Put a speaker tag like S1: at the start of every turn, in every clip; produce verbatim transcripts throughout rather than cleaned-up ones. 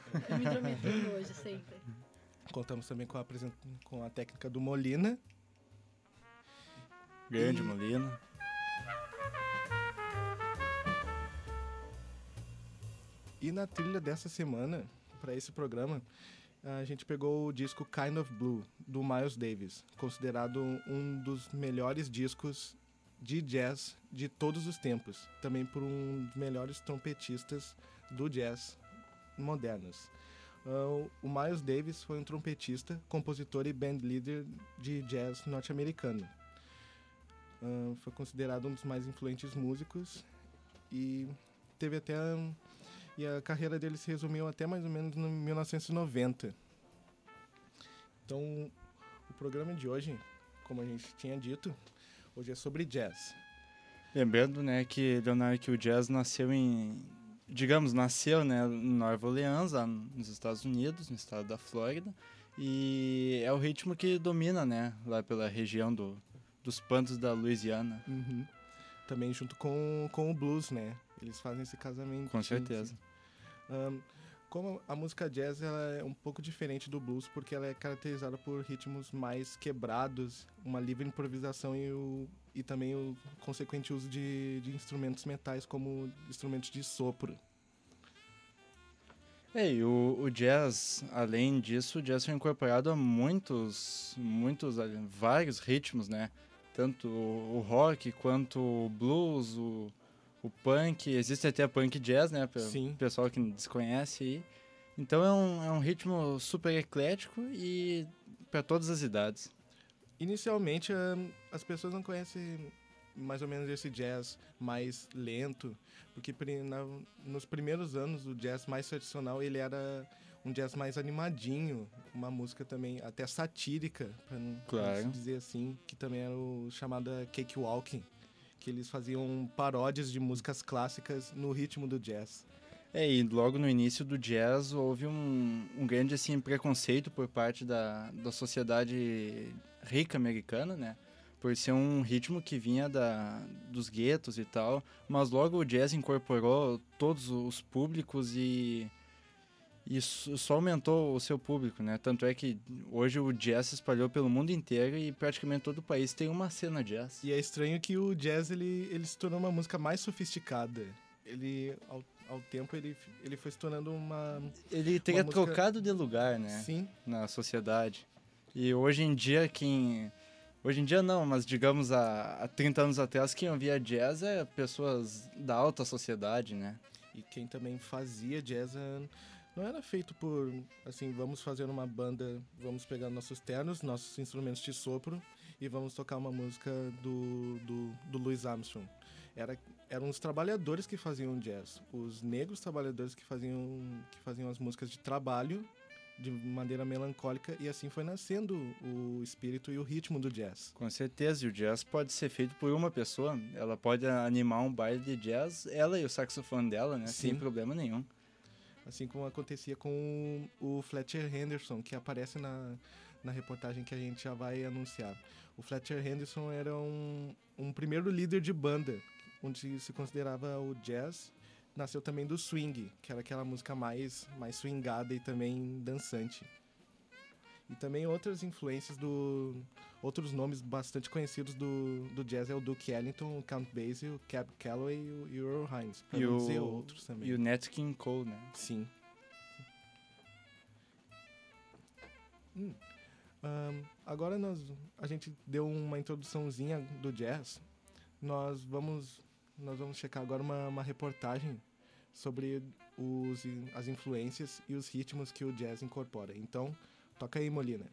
S1: Eu me intrometendo hoje, sempre.
S2: Contamos também com a, apresen- com a técnica do Molina.
S3: Grande
S2: E-
S3: Molina.
S2: E na trilha dessa semana, para esse programa, a gente pegou o disco Kind of Blue, do Miles Davis, considerado um dos melhores discos de jazz de todos os tempos, também por um dos melhores trompetistas do jazz modernos. Uh, o Miles Davis foi um trompetista, compositor e bandleader de jazz norte-americano. Uh, foi considerado um dos mais influentes músicos e teve até... Um, E a carreira dele se resumiu até mais ou menos em mil novecentos e noventa. Então, o programa de hoje, como a gente tinha dito, hoje é sobre jazz.
S3: Lembrando, né, que, Leonardo, que o jazz nasceu em... Digamos, nasceu, né, em Nova Orleans, lá nos Estados Unidos, no estado da Flórida. E é o ritmo que domina, né, lá pela região do, dos Pantos da Louisiana.
S2: Uhum. Também junto com, com o blues, né? Eles fazem esse casamento.
S3: Com certeza.
S2: Um, como a música jazz ela é um pouco diferente do blues, porque ela é caracterizada por ritmos mais quebrados, uma livre improvisação e, o, e também o consequente uso de, de instrumentos metais como instrumentos de sopro.
S3: É, e o, o jazz, além disso, o jazz foi incorporado a muitos, muitos, vários ritmos, né? Tanto o, o rock quanto o blues, o, o punk, existe até punk jazz, né? Para o pessoal que desconhece aí. Então é um, é um ritmo super eclético e para todas as idades.
S2: Inicialmente, as pessoas não conhecem mais ou menos esse jazz mais lento, porque na, nos primeiros anos o jazz mais tradicional ele era um jazz mais animadinho, uma música também até satírica, para não
S3: claro.
S2: dizer assim, que também era o chamado cakewalking, que eles faziam paródias de músicas clássicas no ritmo do jazz.
S3: É, e logo no início do jazz houve um, um grande assim, preconceito por parte da, da sociedade rica americana, né? Por ser um ritmo que vinha da, dos guetos e tal, mas logo o jazz incorporou todos os públicos e, e só aumentou o seu público, né? Tanto é que hoje o jazz se espalhou pelo mundo inteiro e praticamente todo o país tem uma cena jazz.
S2: E é estranho que o jazz ele, ele se tornou uma música mais sofisticada. Ele, ao, ao tempo, ele, ele foi se tornando uma...
S3: Ele teria
S2: uma música...
S3: trocado de lugar, né?
S2: Sim.
S3: Na sociedade. E hoje em dia, quem... Hoje em dia não, mas digamos há, há trinta anos atrás, quem ouvia jazz é pessoas da alta sociedade, né?
S2: E quem também fazia jazz não era feito por, assim, vamos fazer uma banda, vamos pegar nossos ternos, nossos instrumentos de sopro e vamos tocar uma música do, do, do Louis Armstrong. Era, eram os trabalhadores que faziam jazz, os negros trabalhadores que faziam, que faziam as músicas de trabalho de maneira melancólica, e assim foi nascendo o espírito e o ritmo do jazz.
S3: Com certeza, e o jazz pode ser feito por uma pessoa, ela pode animar um baile de jazz, ela e o saxofone dela, né,
S2: Sim.
S3: sem problema nenhum.
S2: Assim como acontecia com o Fletcher Henderson, que aparece na, na reportagem que a gente já vai anunciar. O Fletcher Henderson era um, um primeiro líder de banda, onde se considerava o jazz. Nasceu também do swing, que era aquela música mais, mais swingada e também dançante. E também outras influências do... Outros nomes bastante conhecidos do, do jazz é o Duke Ellington, o Count Basie, o Cab Calloway e o, e o Earl Hines, para não dizer outros também.
S3: E o Nat King Cole, né?
S2: Sim. Hum. Um, agora nós, a gente deu uma introduçãozinha do jazz. Nós vamos... Nós vamos checar agora uma, uma reportagem sobre os, as influências e os ritmos que o jazz incorpora. Então, toca aí, Molina.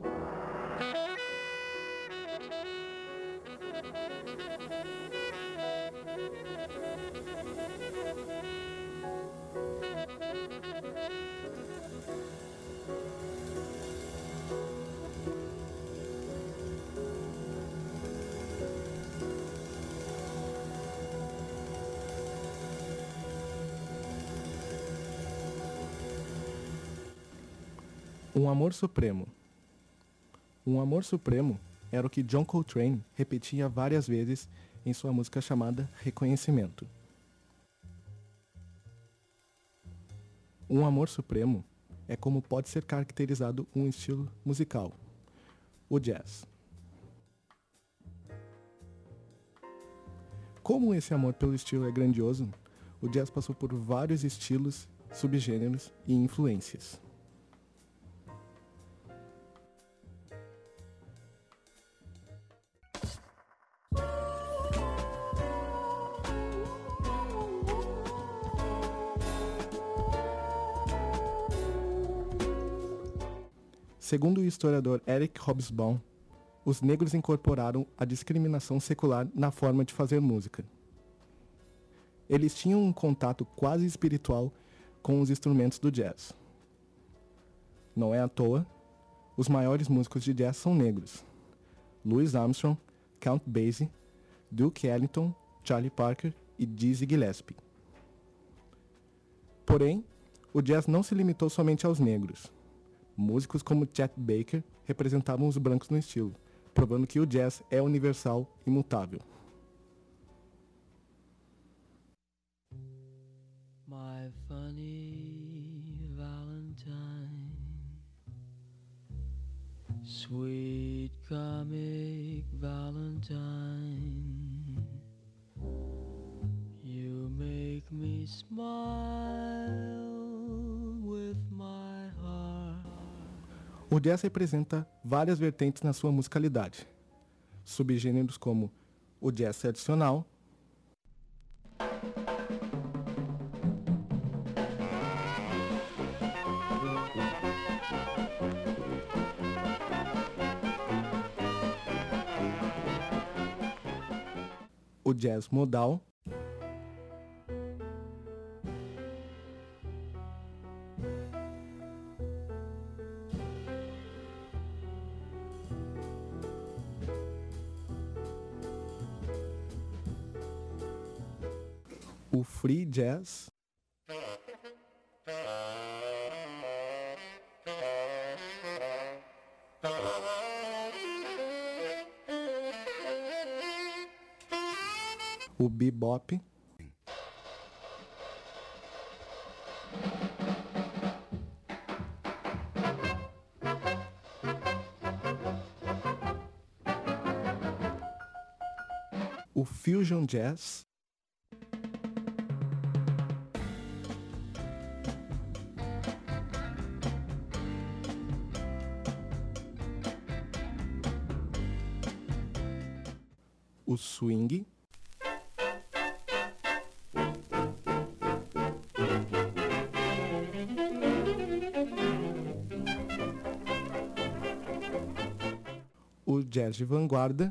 S2: Um amor supremo. Um amor supremo era o que John Coltrane repetia várias vezes em sua música chamada Reconhecimento. Um amor supremo é como pode ser caracterizado um estilo musical, o jazz. Como esse amor pelo estilo é grandioso, o jazz passou por vários estilos, subgêneros e influências. Segundo o historiador Eric Hobsbawm, os negros incorporaram a discriminação secular na forma de fazer música. Eles tinham um contato quase espiritual com os instrumentos do jazz. Não é à toa, os maiores músicos de jazz são negros. Louis Armstrong, Count Basie, Duke Ellington, Charlie Parker e Dizzy Gillespie. Porém, o jazz não se limitou somente aos negros. Músicos como Chet Baker representavam os brancos no estilo, provando que o jazz é universal e imutável.
S4: My funny Valentine, sweet comic Valentine, you make me smile with my heart.
S2: O jazz representa várias vertentes na sua musicalidade, subgêneros como o jazz tradicional, o jazz modal, o free jazz, o bebop, o fusion jazz, o swing, o jazz de vanguarda,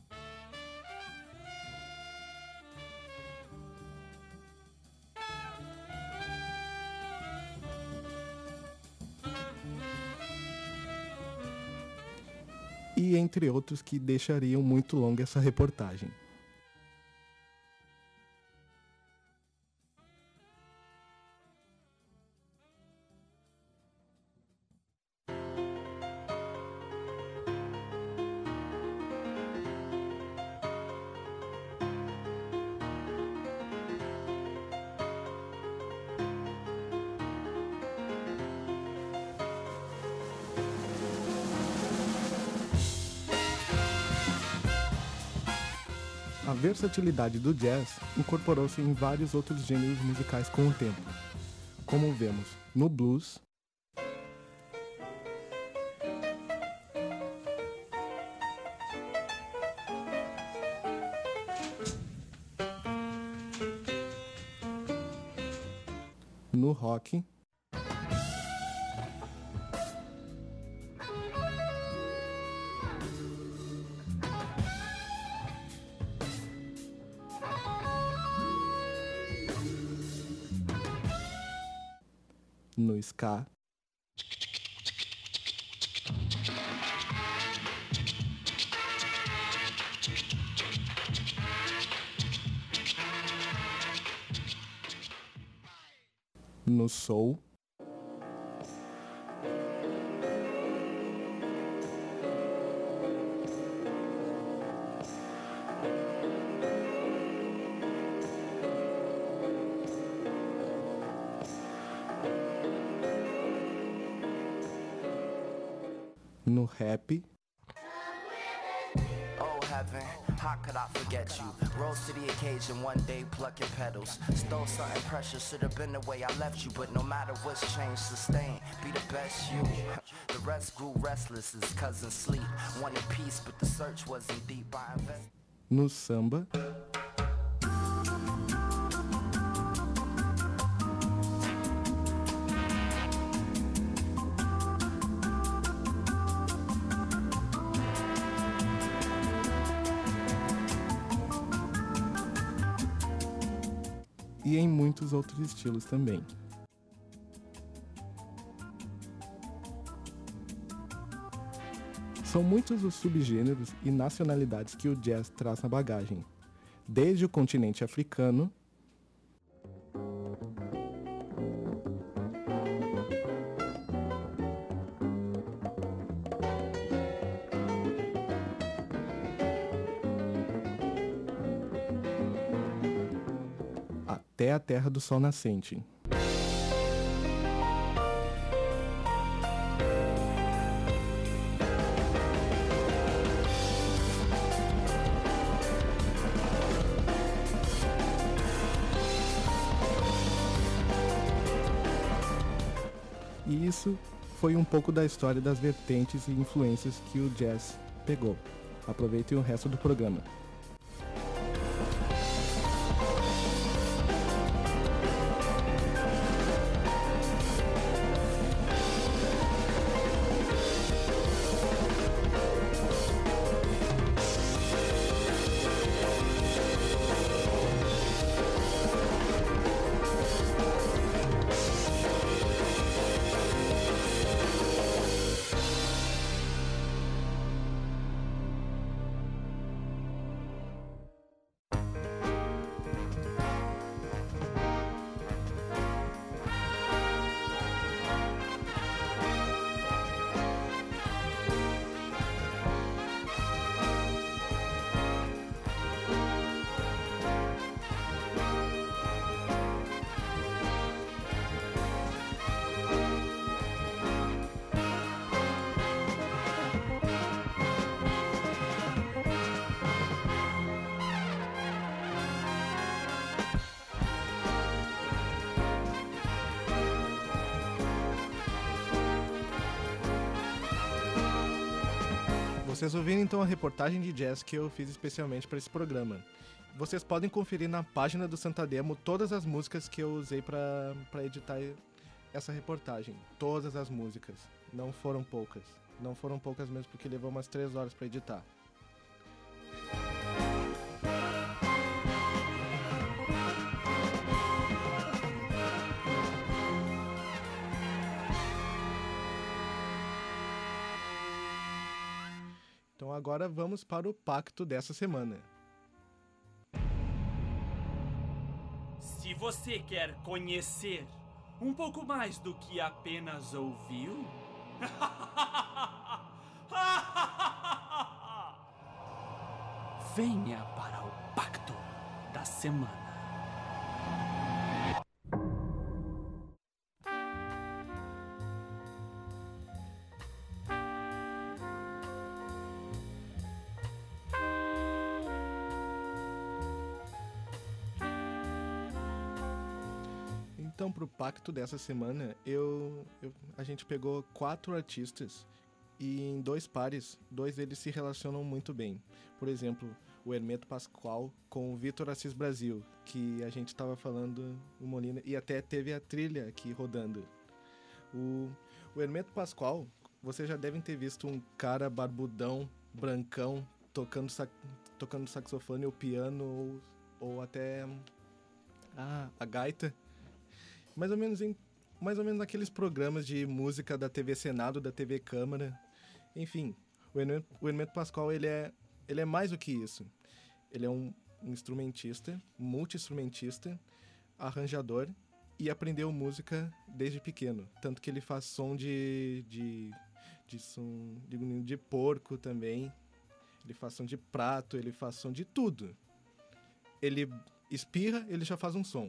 S2: e entre outros que deixariam muito longa essa reportagem. A versatilidade do jazz incorporou-se em vários outros gêneros musicais com o tempo, como vemos no blues, no rock, no ska, no soul, no rap.
S5: Heaven, how could I forget you? Rose to the occasion, one day plucking petals. Stole something precious, should have been the way I left you. But no matter what's changed, sustain, be the best you. The rest grew restless as cousins sleep. Wanted peace, but the search wasn't deep. I invest.
S2: No samba. E em muitos outros estilos também. São muitos os subgêneros e nacionalidades que o jazz traz na bagagem, desde o continente africano, até a Terra do Sol Nascente. E isso foi um pouco da história das vertentes e influências que o jazz pegou. Aproveitem o resto do programa. Vocês ouviram então a reportagem de jazz que eu fiz especialmente para esse programa. Vocês podem conferir na página do Santa Demo todas as músicas que eu usei para editar essa reportagem. Todas as músicas. Não foram poucas. Não foram poucas mesmo porque levou umas três horas para editar. Então agora vamos para o pacto dessa semana.
S6: Se você quer conhecer um pouco mais do que apenas ouviu, venha para o pacto da semana.
S2: Então, pro pacto dessa semana, eu, eu, a gente pegou quatro artistas e em dois pares, dois deles se relacionam muito bem. Por exemplo, o Hermeto Pascoal com o Vitor Assis Brasil, que a gente estava falando, o Molina, e até teve a trilha aqui rodando. O, o Hermeto Pascoal, vocês já devem ter visto um cara barbudão, brancão, tocando, sac, tocando saxofone ou piano, ou, ou até ah, a gaita. Mais ou menos em mais ou menos naqueles programas de música da T V Senado, da T V Câmara. Enfim, o Hermeto, o Hermeto Pascoal, ele é, ele é mais do que isso. Ele é um, um instrumentista, multi-instrumentista, arranjador e aprendeu música desde pequeno. Tanto que ele faz som de, de, de, som, de, de porco também. Ele faz som de prato, ele faz som de tudo. Ele espirra, ele já faz um som.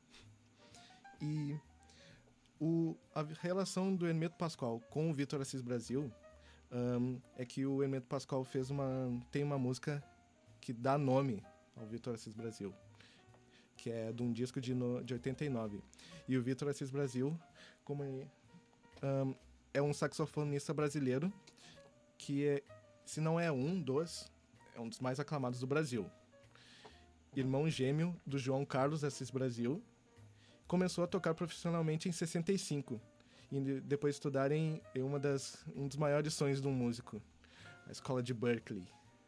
S2: E o, a relação do Hermeto Pascoal com o Vitor Assis Brasil um, é que o Hermeto Pascoal fez uma, tem uma música que dá nome ao Vitor Assis Brasil, que é de um disco de, no, de oitenta e nove. E o Vitor Assis Brasil, como ele, um, é um saxofonista brasileiro que, é, se não é um dos, é um dos mais aclamados do Brasil. Irmão gêmeo do João Carlos Assis Brasil, começou a tocar profissionalmente em sessenta e cinco, e depois de estudar em uma das, um dos maiores sonhos de um músico, a escola de Berkeley.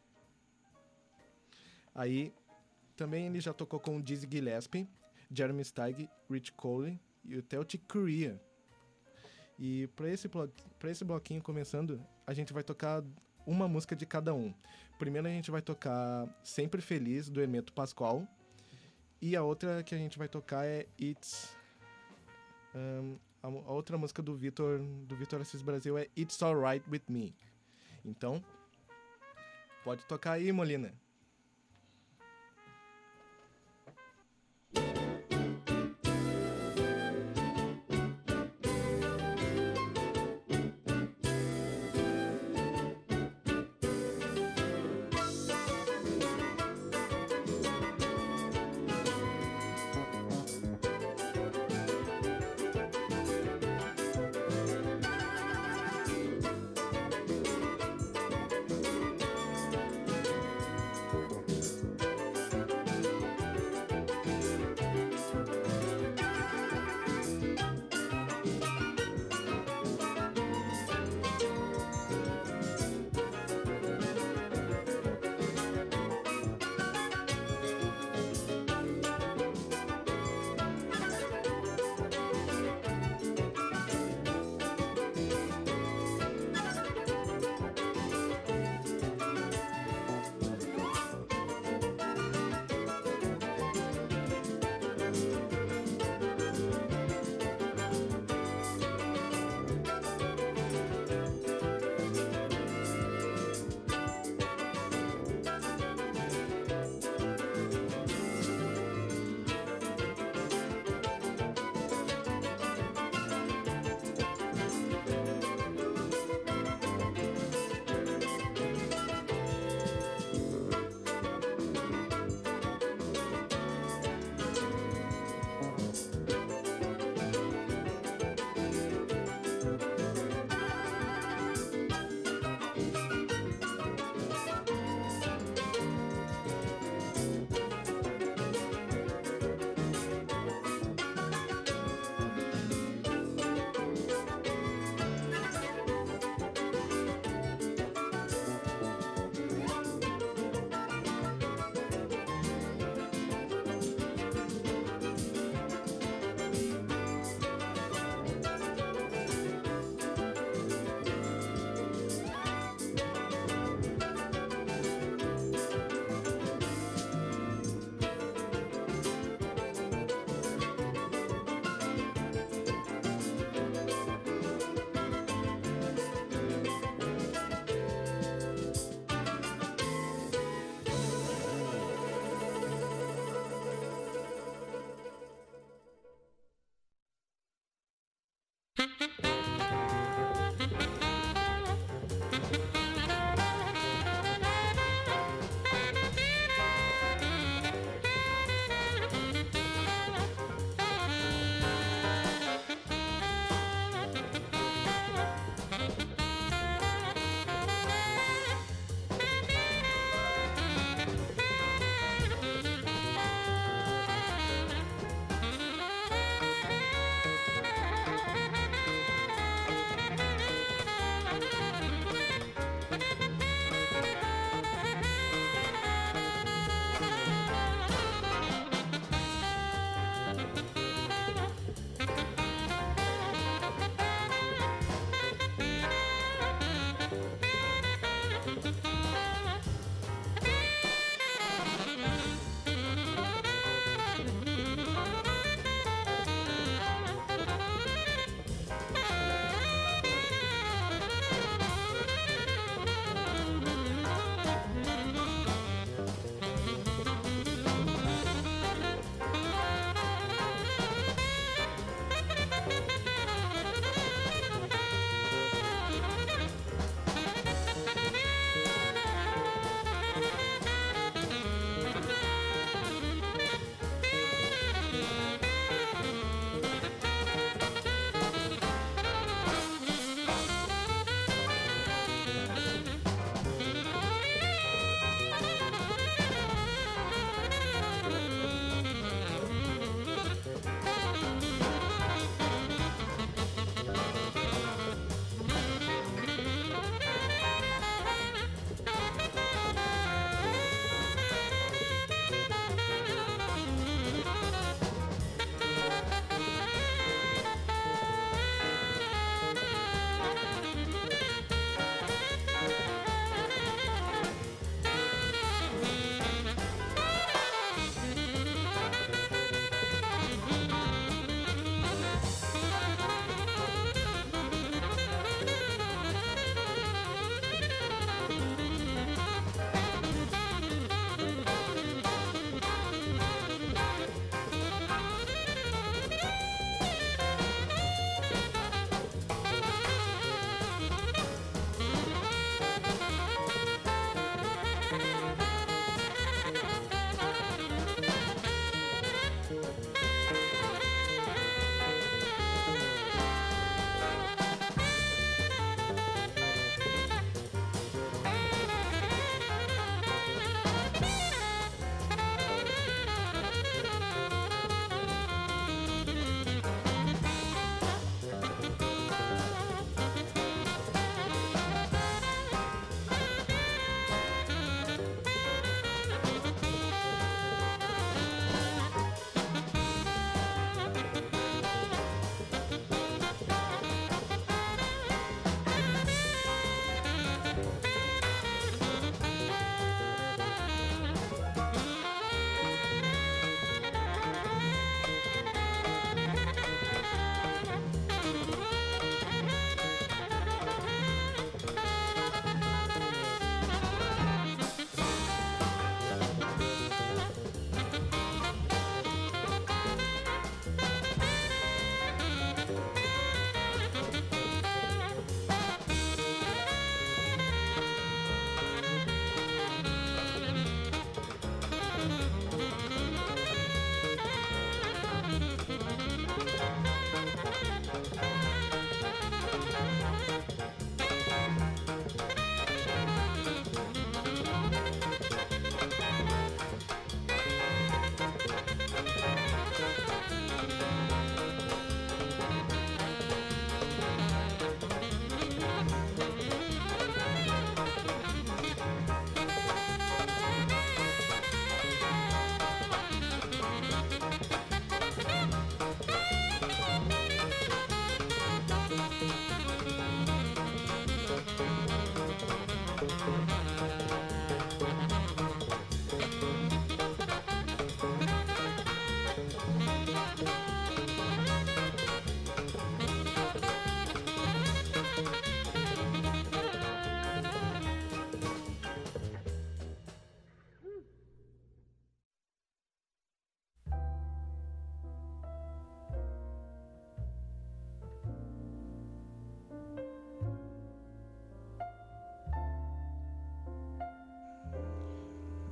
S2: Aí, também ele já tocou com Dizzy Gillespie, Jeremy Steig, Rich Cole e até o Chick Corea. E para esse, para esse bloquinho começando, a gente vai tocar uma música de cada um. Primeiro a gente vai tocar Sempre Feliz, do Hermeto Pascoal. E a outra que a gente vai tocar é It's... Um, a, a outra música do Vitor do Vitor Assis Brasil é It's Alright With Me. Então, pode tocar aí, Molina.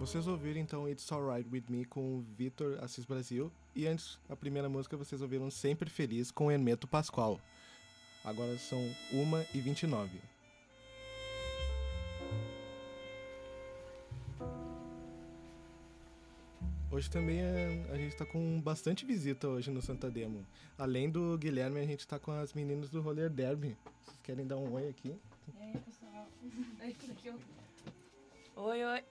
S2: Vocês ouviram então It's Alright With Me com o Vitor Assis Brasil. E antes, a primeira música, vocês ouviram Sempre Feliz com Hermeto Pascoal. Agora são uma e vinte e nove. Hoje também é, a gente tá com bastante visita hoje no Santa Demo. Além do Guilherme, a gente tá com as meninas do Roller Derby. Vocês querem dar um oi aqui?
S1: E aí, pessoal? Daqui eu...
S7: Oi, oi.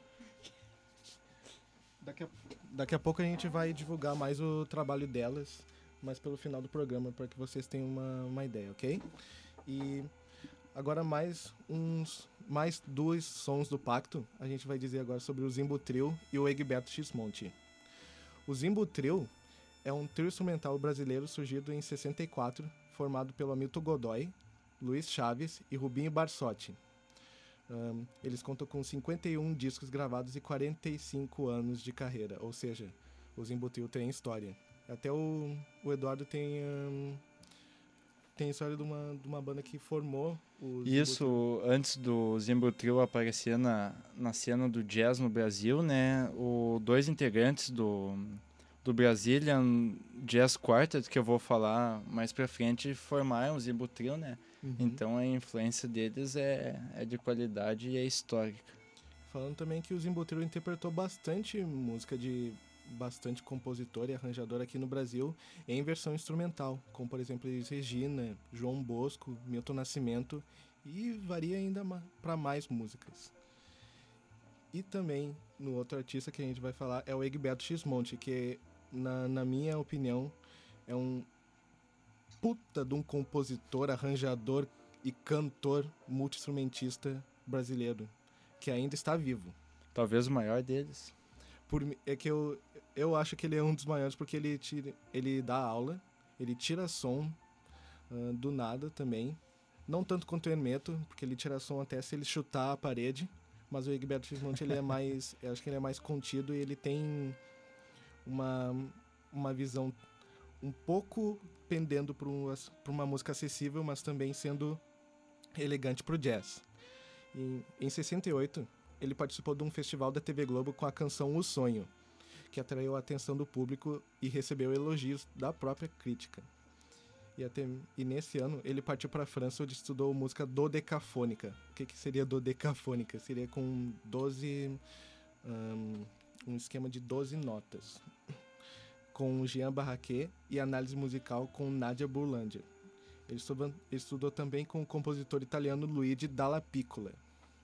S2: Daqui a, daqui a pouco a gente vai divulgar mais o trabalho delas, mais pelo final do programa, para que vocês tenham uma, uma ideia, ok? E agora mais uns mais dois sons do Pacto. A gente vai dizer agora sobre o Zimbo Trio e o Egberto Gismonti. O Zimbo Trio é um trio instrumental brasileiro surgido em sessenta e quatro, formado pelo Hamilton Godoy, Luiz Chaves e Rubinho Barsotti. Um, eles contam com cinquenta e um discos gravados e quarenta e cinco anos de carreira, ou seja, o Zimbo Trio tem história. Até o, o Eduardo tem, um, tem história de uma, de uma banda que formou o
S3: Isso, antes do Zimbo Trio aparecer na, na cena do jazz no Brasil, né, o dois integrantes do, do Brazilian Jazz Quartet, que eu vou falar mais pra frente, formaram o Zimbo Trio, né?
S2: Uhum.
S3: Então a influência deles é, é de qualidade e é histórica.
S2: Falando também que o Zimbo Trio interpretou bastante música de bastante compositor e arranjador aqui no Brasil em versão instrumental, como por exemplo Elis Regina, João Bosco, Milton Nascimento, e varia ainda ma- para mais músicas. E também, no outro artista que a gente vai falar é o Egberto Gismonti, que na, na minha opinião é um puta de um compositor, arranjador e cantor multi-instrumentista brasileiro, que ainda está vivo.
S3: Talvez o maior deles.
S2: Por, mi- é que eu, eu acho que ele é um dos maiores porque ele, tira, ele dá aula, ele tira som uh, do nada também. Não tanto quanto o Hermeto, porque ele tira som até se ele chutar a parede, mas o Egberto Gismonti ele é mais, eu acho que ele é mais contido e ele tem uma, uma visão um pouco pendendo para uma música acessível, mas também sendo elegante para o jazz. E, em sessenta e oito, ele participou de um festival da T V Globo com a canção O Sonho, que atraiu a atenção do público e recebeu elogios da própria crítica. E, até, e nesse ano, ele partiu para a França, onde estudou música dodecafônica. O que, que seria dodecafônica? Seria com doze... Um, um esquema de doze notas, com Jean Barraquet, e análise musical com Nadia Boulanger. Ele estudou, ele estudou também com o compositor italiano Luigi Dalla Piccola.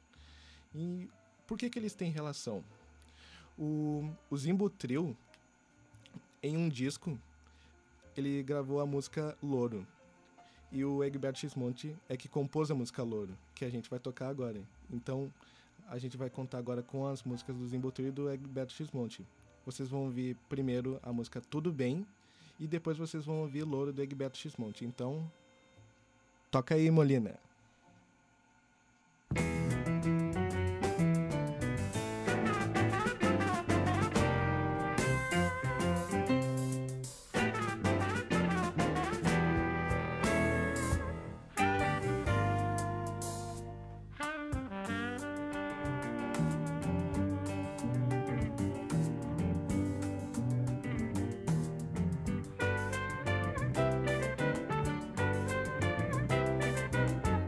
S2: E por que que eles têm relação? O, o Zimbo Trio, em um disco, ele gravou a música Louro. E o Egberto Gismonti é que compôs a música Louro, que a gente vai tocar agora. Então, a gente vai contar agora com as músicas do Zimbo Trio e do Egberto Gismonti. Vocês vão ouvir primeiro a música Tudo Bem e depois vocês vão ouvir Louro do Egberto Gismonti. Então, toca aí, Molina.
S8: Thank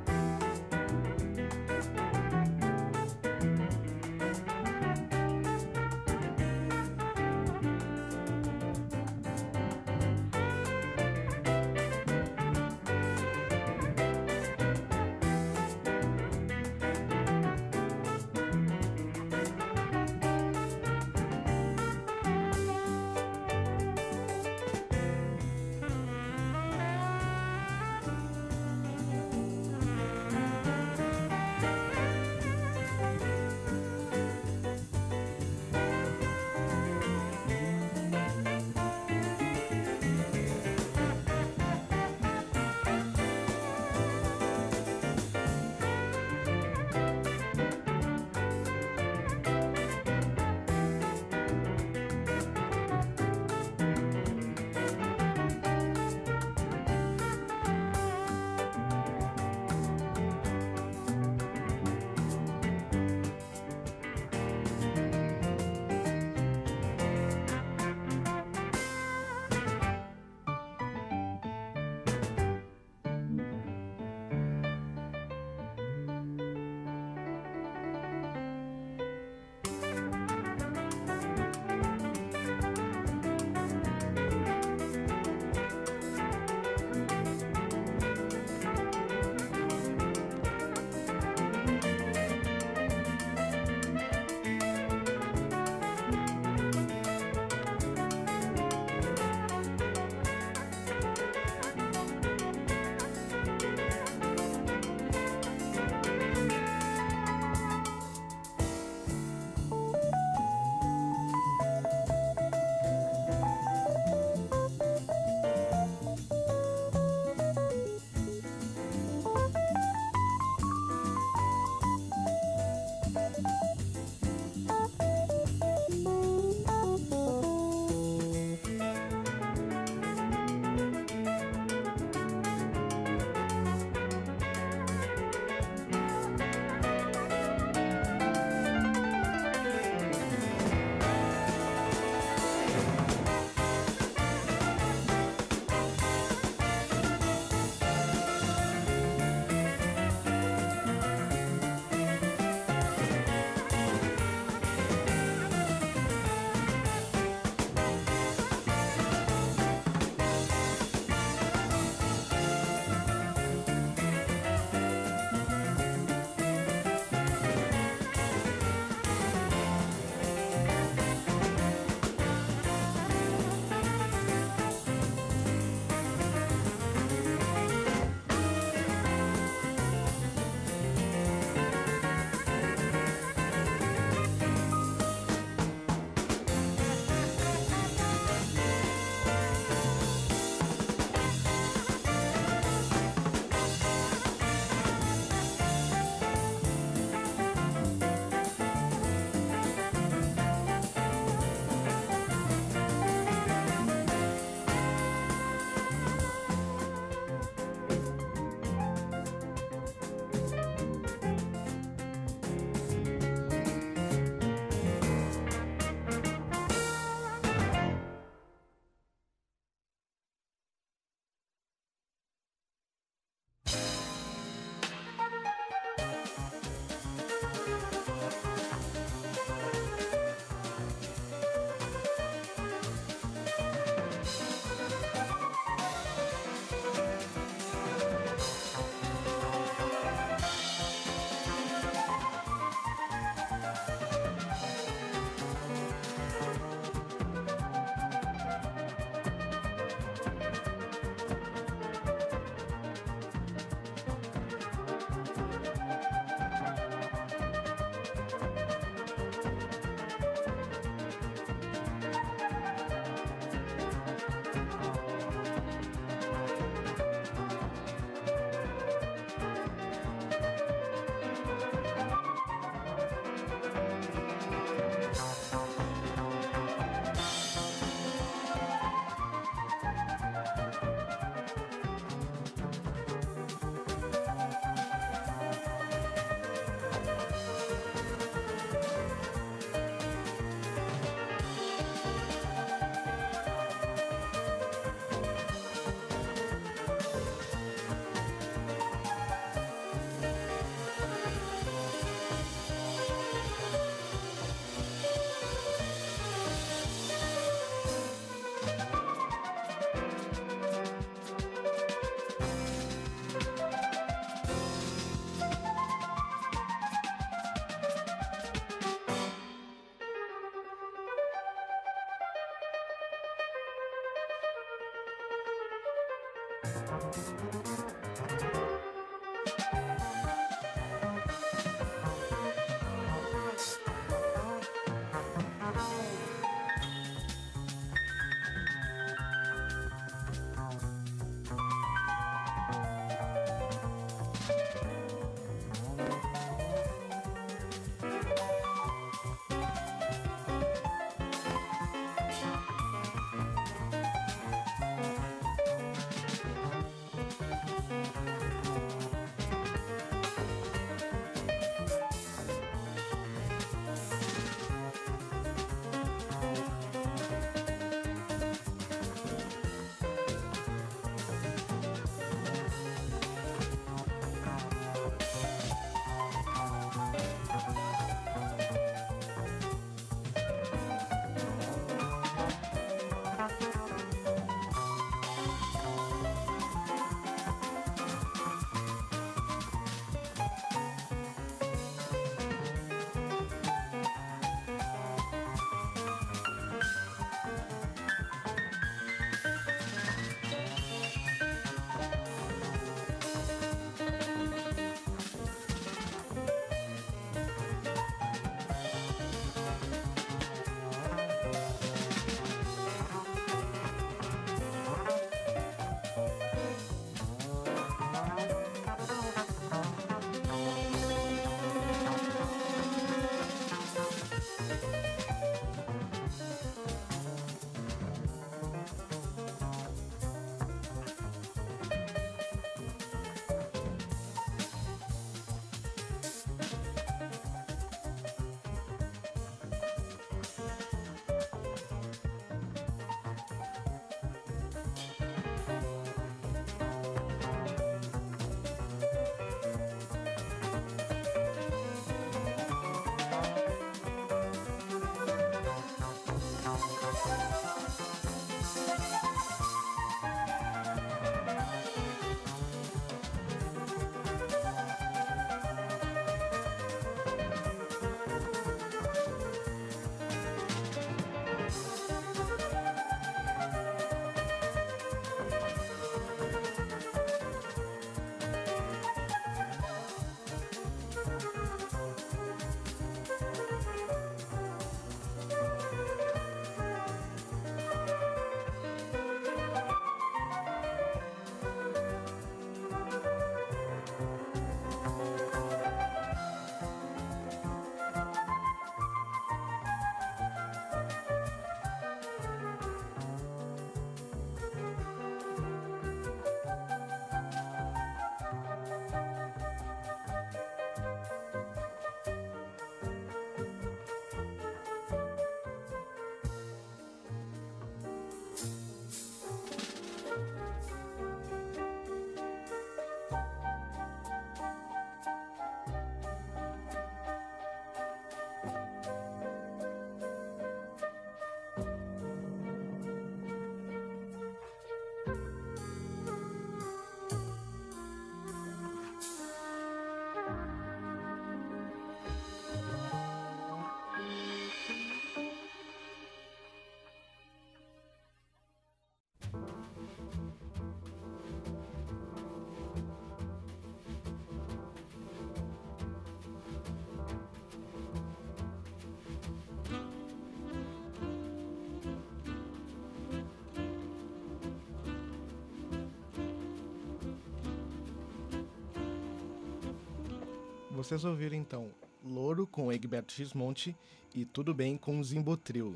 S2: Vocês ouviram então Louro com Egberto Gismonti e Tudo Bem com Zimbotril.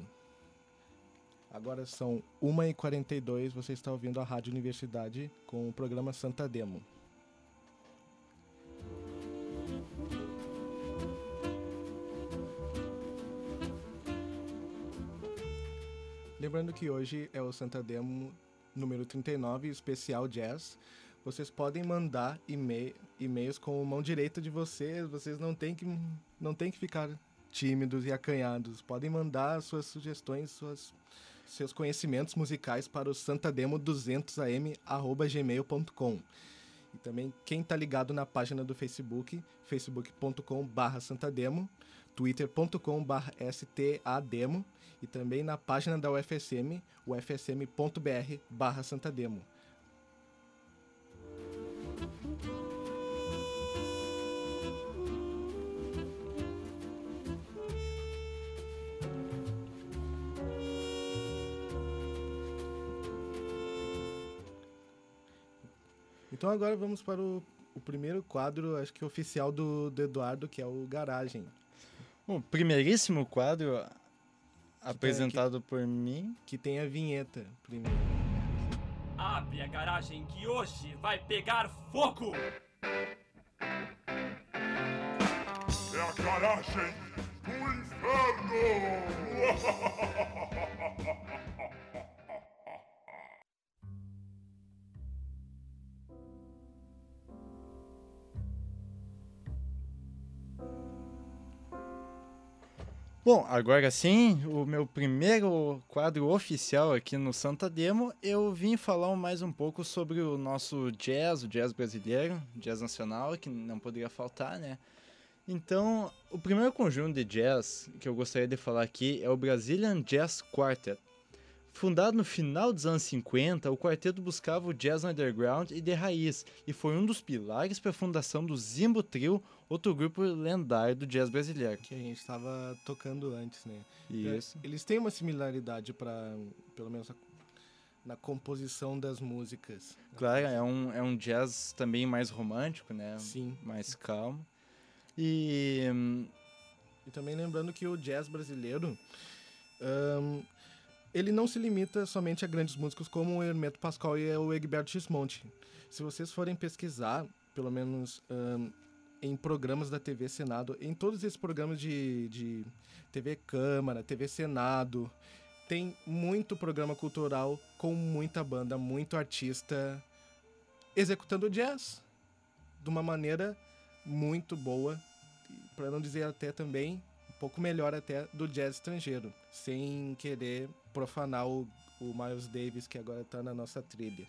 S2: Agora são uma e quarenta e dois, você está ouvindo a Rádio Universidade com o programa Santa Demo. Lembrando que hoje é o Santa Demo número trinta e nove, especial jazz. Vocês podem mandar e-mail, e-mails com a mão direita de vocês, vocês não têm que, não têm que ficar tímidos e acanhados. Podem mandar suas sugestões, suas, seus conhecimentos musicais para o santademo duzentos a m arroba gmail ponto com. E também quem está ligado na página do Facebook, facebook ponto com barra santademo, twitter ponto com barra stademo e também na página da U F S M, u f s m ponto b r barra santademo. Então agora vamos para o, o primeiro quadro, acho que oficial do, do Eduardo, que é o Garagem.
S3: O primeiríssimo quadro apresentado por mim.
S2: Que tem a vinheta primeiro.
S6: Abre a garagem que hoje vai pegar fogo!
S8: É a garagem do inferno!
S3: Bom, agora sim, o meu primeiro quadro oficial aqui no Santa Demo, eu vim falar mais um pouco sobre o nosso jazz, o jazz brasileiro, jazz nacional, que não poderia faltar, né? Então, o primeiro conjunto de jazz que eu gostaria de falar aqui é o Brazilian Jazz Quartet. Fundado no final dos anos cinquenta, o quarteto buscava o jazz underground e de raiz, e foi um dos pilares para a fundação do Zimbo Trio, outro grupo lendário do jazz brasileiro.
S2: Que a gente estava tocando antes, né?
S3: Isso.
S2: É, eles têm uma similaridade para, pelo menos, na composição das músicas.
S3: Claro, é um, é um jazz também mais romântico, né?
S2: Sim.
S3: Mais calmo. E...
S2: E também lembrando que o jazz brasileiro... Um, ele não se limita somente a grandes músicos como o Hermeto Pascoal e o Egberto Gismonti. Se vocês forem pesquisar, pelo menos um, em programas da T V Senado, em todos esses programas de, de T V Câmara, T V Senado, tem muito programa cultural com muita banda, muito artista executando jazz de uma maneira muito boa, para não dizer até também um pouco melhor até do jazz estrangeiro, sem querer profanar o, o Miles Davis, que agora está na nossa trilha.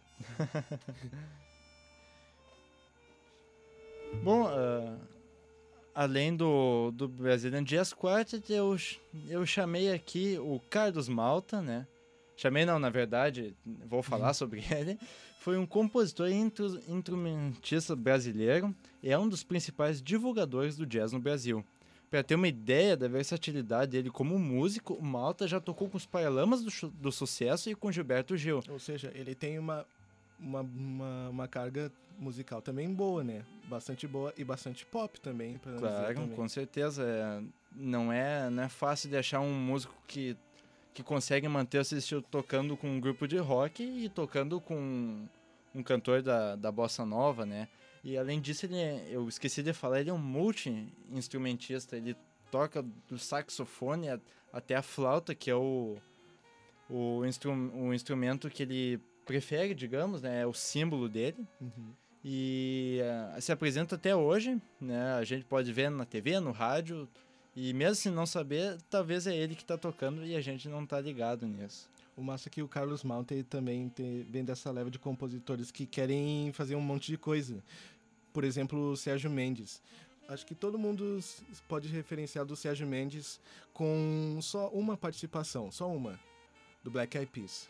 S3: Bom, uh, além do, do Brazilian Jazz Quartet, eu, eu chamei aqui o Carlos Malta, né? Chamei não, na verdade, vou falar sobre ele. Foi um compositor e intru, instrumentista brasileiro e é um dos principais divulgadores do jazz no Brasil. Para ter uma ideia da versatilidade dele como músico, o Malta já tocou com os Paralamas do, do Sucesso e com Gilberto Gil.
S2: Ou seja, ele tem uma, uma, uma, uma carga musical também boa, né? Bastante boa e bastante pop também. Pra
S3: claro,
S2: dizer também.
S3: Com certeza. É, não, é, não é fácil de achar um músico que, que consegue manter esse estilo tocando com um grupo de rock e tocando com um cantor da, da bossa nova, né? E além disso, ele é, eu esqueci de falar, ele é um multi-instrumentista. Ele toca do saxofone até a flauta, que é o, o, instru, o instrumento que ele prefere, digamos, né? É o símbolo dele.
S2: Uhum.
S3: E uh, se apresenta até hoje, né? A gente pode ver na T V, no rádio. E mesmo se não saber, talvez é ele que está tocando e a gente não está ligado nisso.
S2: O massa é que o Carlos Malta também tem, vem dessa leva de compositores que querem fazer um monte de coisa. Por exemplo, o Sérgio Mendes. Acho que todo mundo pode referenciar do Sérgio Mendes com só uma participação, só uma, do Black Eyed Peas.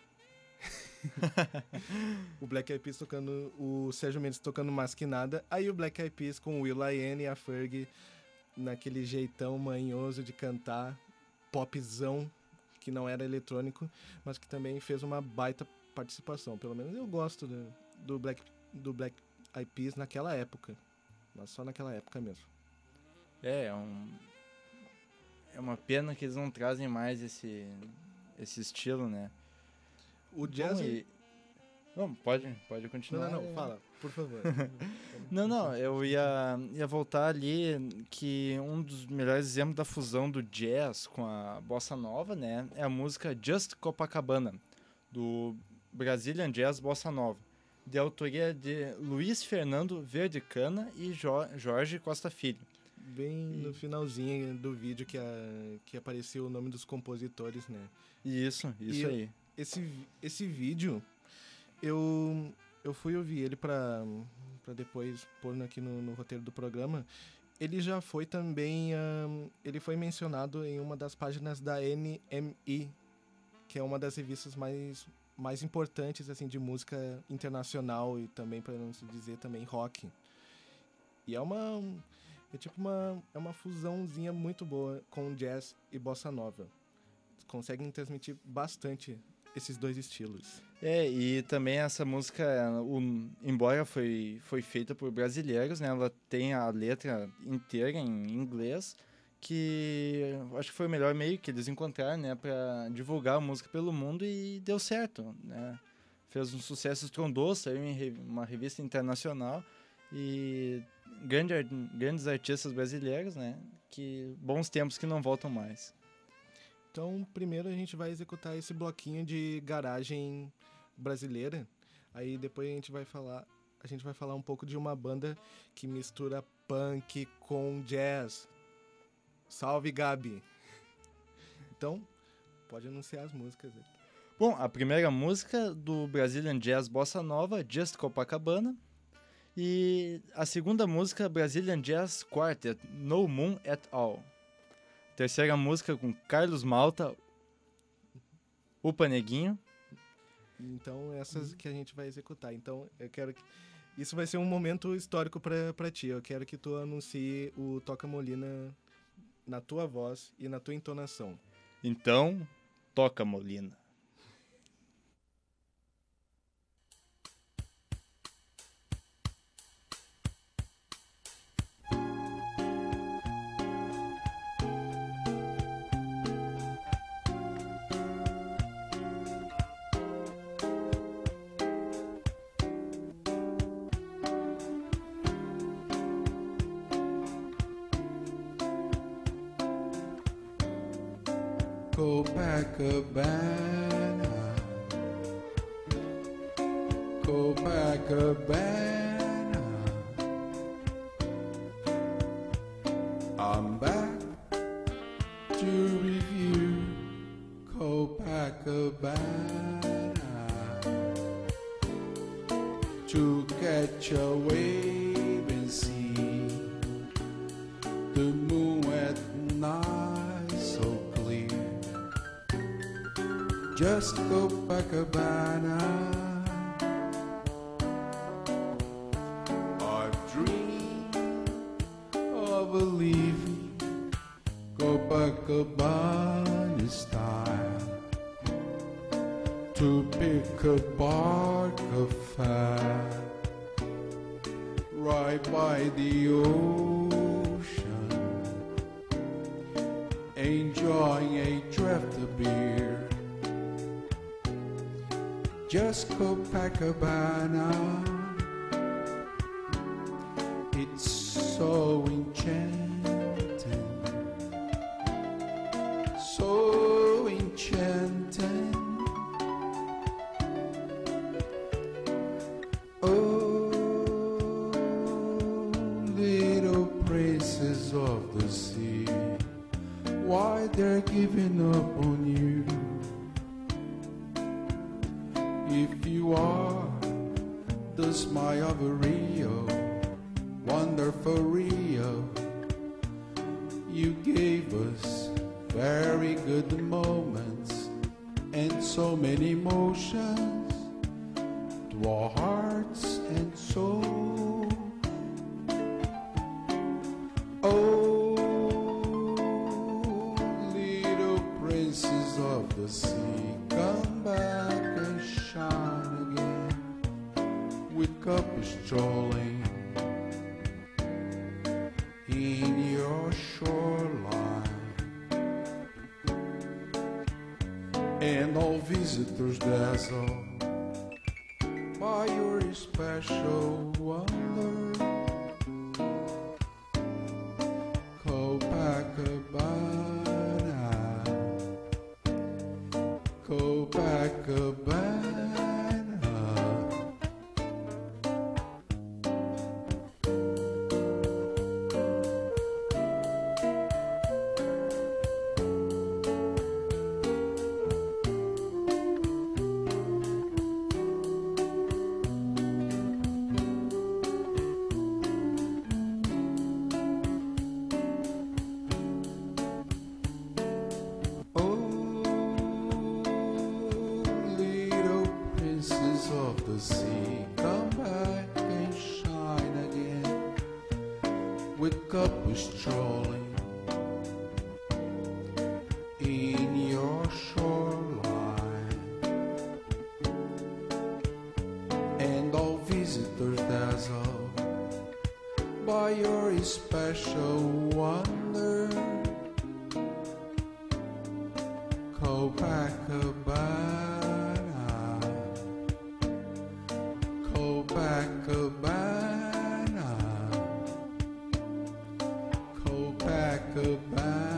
S2: O Black Eyed Peas tocando, o Sérgio Mendes tocando Mais Que Nada, aí o Black Eyed Peas com o will.i.am e a Fergie naquele jeitão manhoso de cantar, popzão, que não era eletrônico, mas que também fez uma baita participação. Pelo menos eu gosto do, do Black do Black Eyed Peas naquela época, mas só naquela época mesmo.
S3: É, é, um, é uma pena que eles não trazem mais esse, esse estilo, né?
S2: O jazz...
S3: Bom, e... Não, pode, pode continuar.
S2: Não, não, não, fala, por favor.
S3: Não, não, eu ia, ia voltar ali que um dos melhores exemplos da fusão do jazz com a bossa nova, né, é a música Just Copacabana, do Brazilian Jazz Bossa Nova, de autoria de Luiz Fernando Verdicana e jo- Jorge Costa Filho.
S2: Bem no finalzinho do vídeo que, a, que apareceu o nome dos compositores, né?
S3: Isso, isso
S2: e
S3: aí.
S2: Esse, esse vídeo, eu, eu fui ouvir ele para para depois pôr aqui no, no roteiro do programa. Ele já foi também, um, ele foi mencionado em uma das páginas da N M I, que é uma das revistas mais, mais importantes assim, de música internacional e também, para não se dizer, também rock. E é uma, é tipo uma, é uma fusãozinha muito boa com jazz e bossa nova. Conseguem transmitir bastante esses dois estilos.
S3: É, e também essa música, o, embora foi, foi feita por brasileiros, né, ela tem a letra inteira em inglês, que acho que foi o melhor meio que eles encontraram, né, para divulgar a música pelo mundo, e deu certo, né? Fez um sucesso estrondoso, saiu em re, uma revista internacional, e grande, grandes artistas brasileiros, né, que bons tempos que não voltam mais.
S2: Então, primeiro a gente vai executar esse bloquinho de garagem brasileira. Aí depois a gente vai falar, a gente vai falar um pouco de uma banda que mistura punk com jazz. Salve, Gabi. Então, pode anunciar as músicas aí.
S3: Bom, a primeira música do Brazilian Jazz Bossa Nova, Just Copacabana. E a segunda música, Brazilian Jazz Quartet, No Moon at All. Terceira música com Carlos Malta, Upa Neguinho.
S2: Então, essas que a gente vai executar. Então, eu quero que... Isso vai ser um momento histórico pra, pra ti. Eu quero que tu anuncie o Toca Molina na tua voz e na tua entonação.
S3: Então, toca, Molina.
S9: Copacabana, Copacabana, I'm back to review Copacabana, to catch a wave and see the moon at night so clear. Just Copacabana, I've dreamed of a leafy Copacabana style, to pick a bark of fire right by the ocean, enjoying a draft of beer. Just Copacabana, it's so enchanting, so enchanting. Oh, little princess of the sea, why they're giving up on you? If you are the smile of a Rio, wonderful Rio, you gave us very good moments and so many emotions to our hearts and soul. Oh, little princess of the sea, come back and shine again with couples strolling in your shoreline, and all visitors dazzle by your special wonder. Copacabana, Copacabana. Of the sea, come back and shine again with couples strolling in your shoreline, by your special wonder. Copacabana, Copacabana, Copacabana.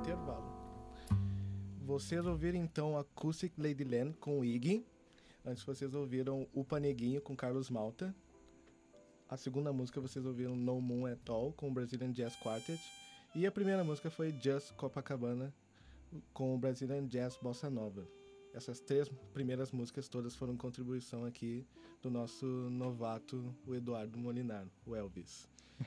S2: intervalo. Vocês ouviram então Acoustic Ladyland com o Iggy. Antes vocês ouviram O Paneguinho com Carlos Malta. A segunda música vocês ouviram No Moon at All com o Brazilian Jazz Quartet. E a primeira música foi Just Copacabana com o Brazilian Jazz Bossa Nova. Essas três primeiras músicas todas foram contribuição aqui do nosso novato, o Eduardo Molinaro, o Elvis.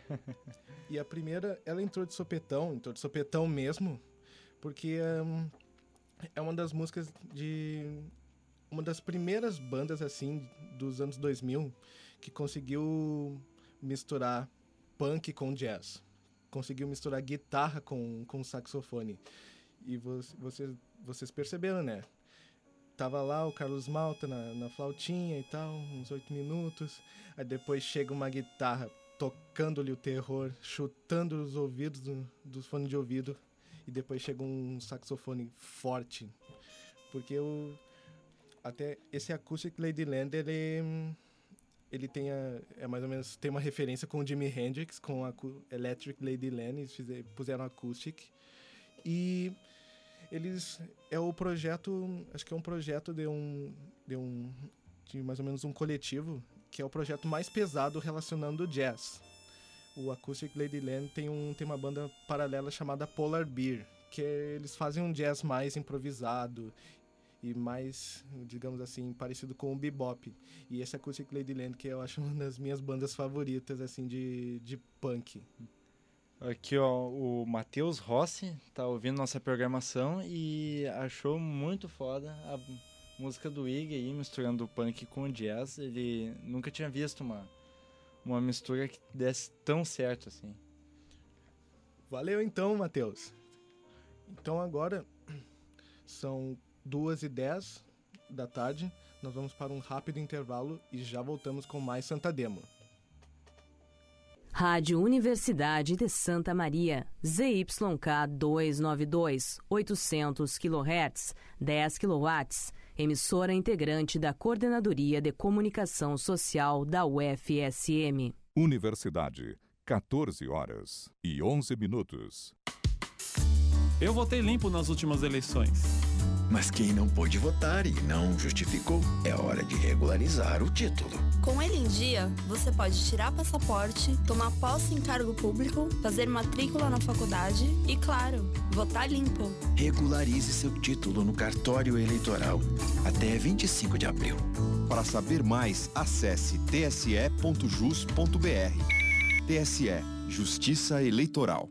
S2: E a primeira, ela entrou de sopetão, entrou de sopetão mesmo, porque um, é uma das músicas de... uma das primeiras bandas, assim, dos anos dois mil, que conseguiu misturar punk com jazz. Conseguiu misturar guitarra com, com saxofone. E você, você, vocês perceberam, né? Tava lá o Carlos Malta na, na flautinha e tal, uns oito minutos. Aí depois chega uma guitarra tocando-lhe o terror, chutando os ouvidos do, dos fones de ouvido. E depois chega um saxofone forte. Porque o, até esse Acoustic Ladyland, ele, ele tem, a, é mais ou menos, tem uma referência com o Jimi Hendrix, com a Electric Ladyland, eles fizeram, puseram Acoustic. E... eles é o projeto, acho que é um projeto de um, de um de mais ou menos um coletivo, que é o projeto mais pesado relacionando o jazz. O Acoustic Ladyland tem um tem uma banda paralela chamada Polar Bear, que é, eles fazem um jazz mais improvisado e mais, digamos assim, parecido com o bebop. E esse Acoustic Ladyland, que eu acho uma das minhas bandas favoritas assim de de punk.
S3: Aqui, ó, o Matheus Rossi tá ouvindo nossa programação e achou muito foda a música do Iggy aí, misturando o punk com o jazz. Ele nunca tinha visto uma, uma mistura que desse tão certo assim.
S2: Valeu então, Matheus. Então agora são duas e dez da tarde, nós vamos para um rápido intervalo e já voltamos com mais Santa Demo.
S10: Rádio Universidade de Santa Maria, Z Y K duzentos e noventa e dois, oitocentos quilohertz, dez quilowatts, emissora integrante da Coordenadoria de Comunicação Social da U F S M.
S11: Universidade, quatorze horas e onze minutos.
S12: Eu votei limpo nas últimas eleições.
S13: Mas quem não pôde votar e não justificou, é hora de regularizar o título.
S14: Com ele em dia, você pode tirar passaporte, tomar posse em cargo público, fazer matrícula na faculdade e, claro, votar limpo.
S13: Regularize seu título no cartório eleitoral até vinte e cinco de abril.
S15: Para saber mais, acesse t s e ponto jus ponto b r. T S E, Justiça Eleitoral.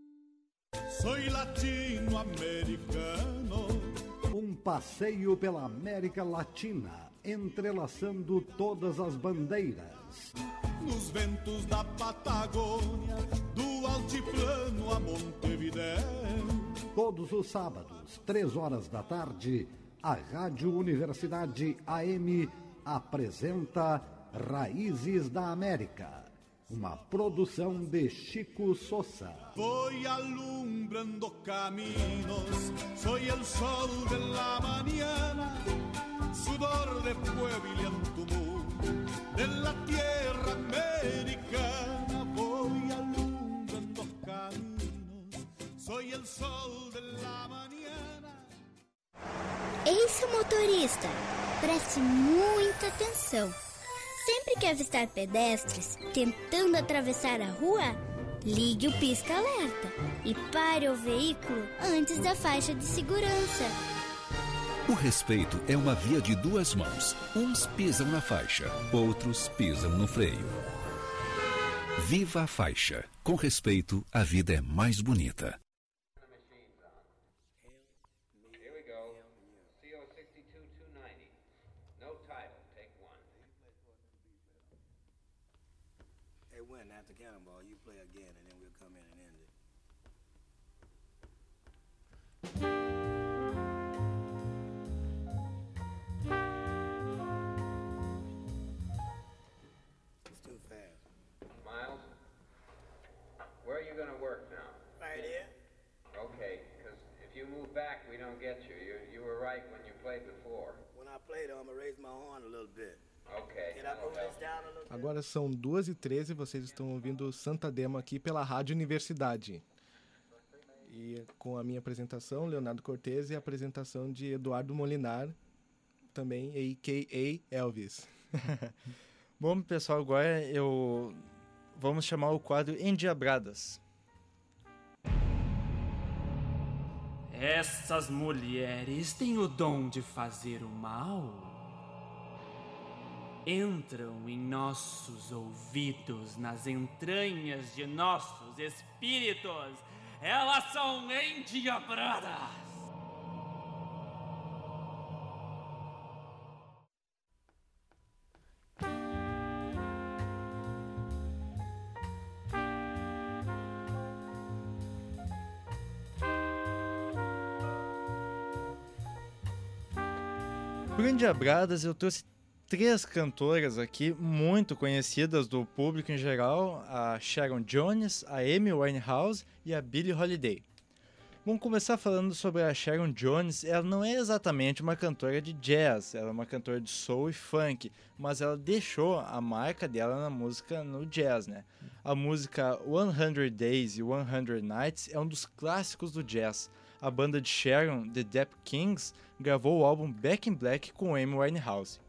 S16: Soy latino-americano.
S17: Um passeio pela América Latina, entrelaçando todas as bandeiras.
S16: Nos ventos da Patagônia, do altiplano a Montevidéu.
S17: Todos os sábados, três horas da tarde, a Rádio Universidade A M apresenta Raízes da América. Uma produção de Chico Sosa.
S16: Voy alumbrando caminos, soy el sol de la mañana, sudor de pueblo y antumú, de la tierra americana. Voy alumbrando caminos, soy el sol de la mañana.
S18: Ei, seu motorista, preste muita atenção. Sempre que avistar pedestres tentando atravessar a rua, ligue o pisca-alerta e pare o veículo antes da faixa de segurança.
S19: O respeito é uma via de duas mãos. Uns pisam na faixa, outros pisam no freio. Viva a faixa. Com respeito, a vida é mais bonita.
S20: After Cannonball, you play again, and then we'll come in and end it. It's too fast.
S21: Miles, where are you going to work now?
S20: Right here.
S21: Okay, because if you move back, we don't get you. You you were right when you played before.
S20: When I play, though, I'm going to raise my horn a little bit.
S21: Okay.
S20: Can I move this down a little bit?
S2: Agora são duas e treze, vocês estão ouvindo Santa Demo aqui pela Rádio Universidade. E com a minha apresentação, Leonardo Cortez, e a apresentação de Eduardo Molinar, também a k a. Elvis.
S3: Bom, pessoal, agora eu... vamos chamar o quadro Endiabradas.
S6: Essas mulheres têm o dom de fazer o mal. Entram em nossos ouvidos, nas entranhas de nossos espíritos. Elas são endiabradas.
S3: Para Endiabradas, eu trouxe três cantoras aqui muito conhecidas do público em geral, a Sharon Jones, a Amy Winehouse e a Billie Holiday. Vamos começar falando sobre a Sharon Jones. Ela não é exatamente uma cantora de jazz, ela é uma cantora de soul e funk, mas ela deixou a marca dela na música no jazz, né? A música hundred Days e hundred Nights é um dos clássicos do jazz. A banda de Sharon, The Dap Kings, gravou o álbum Back in Black com Amy Winehouse.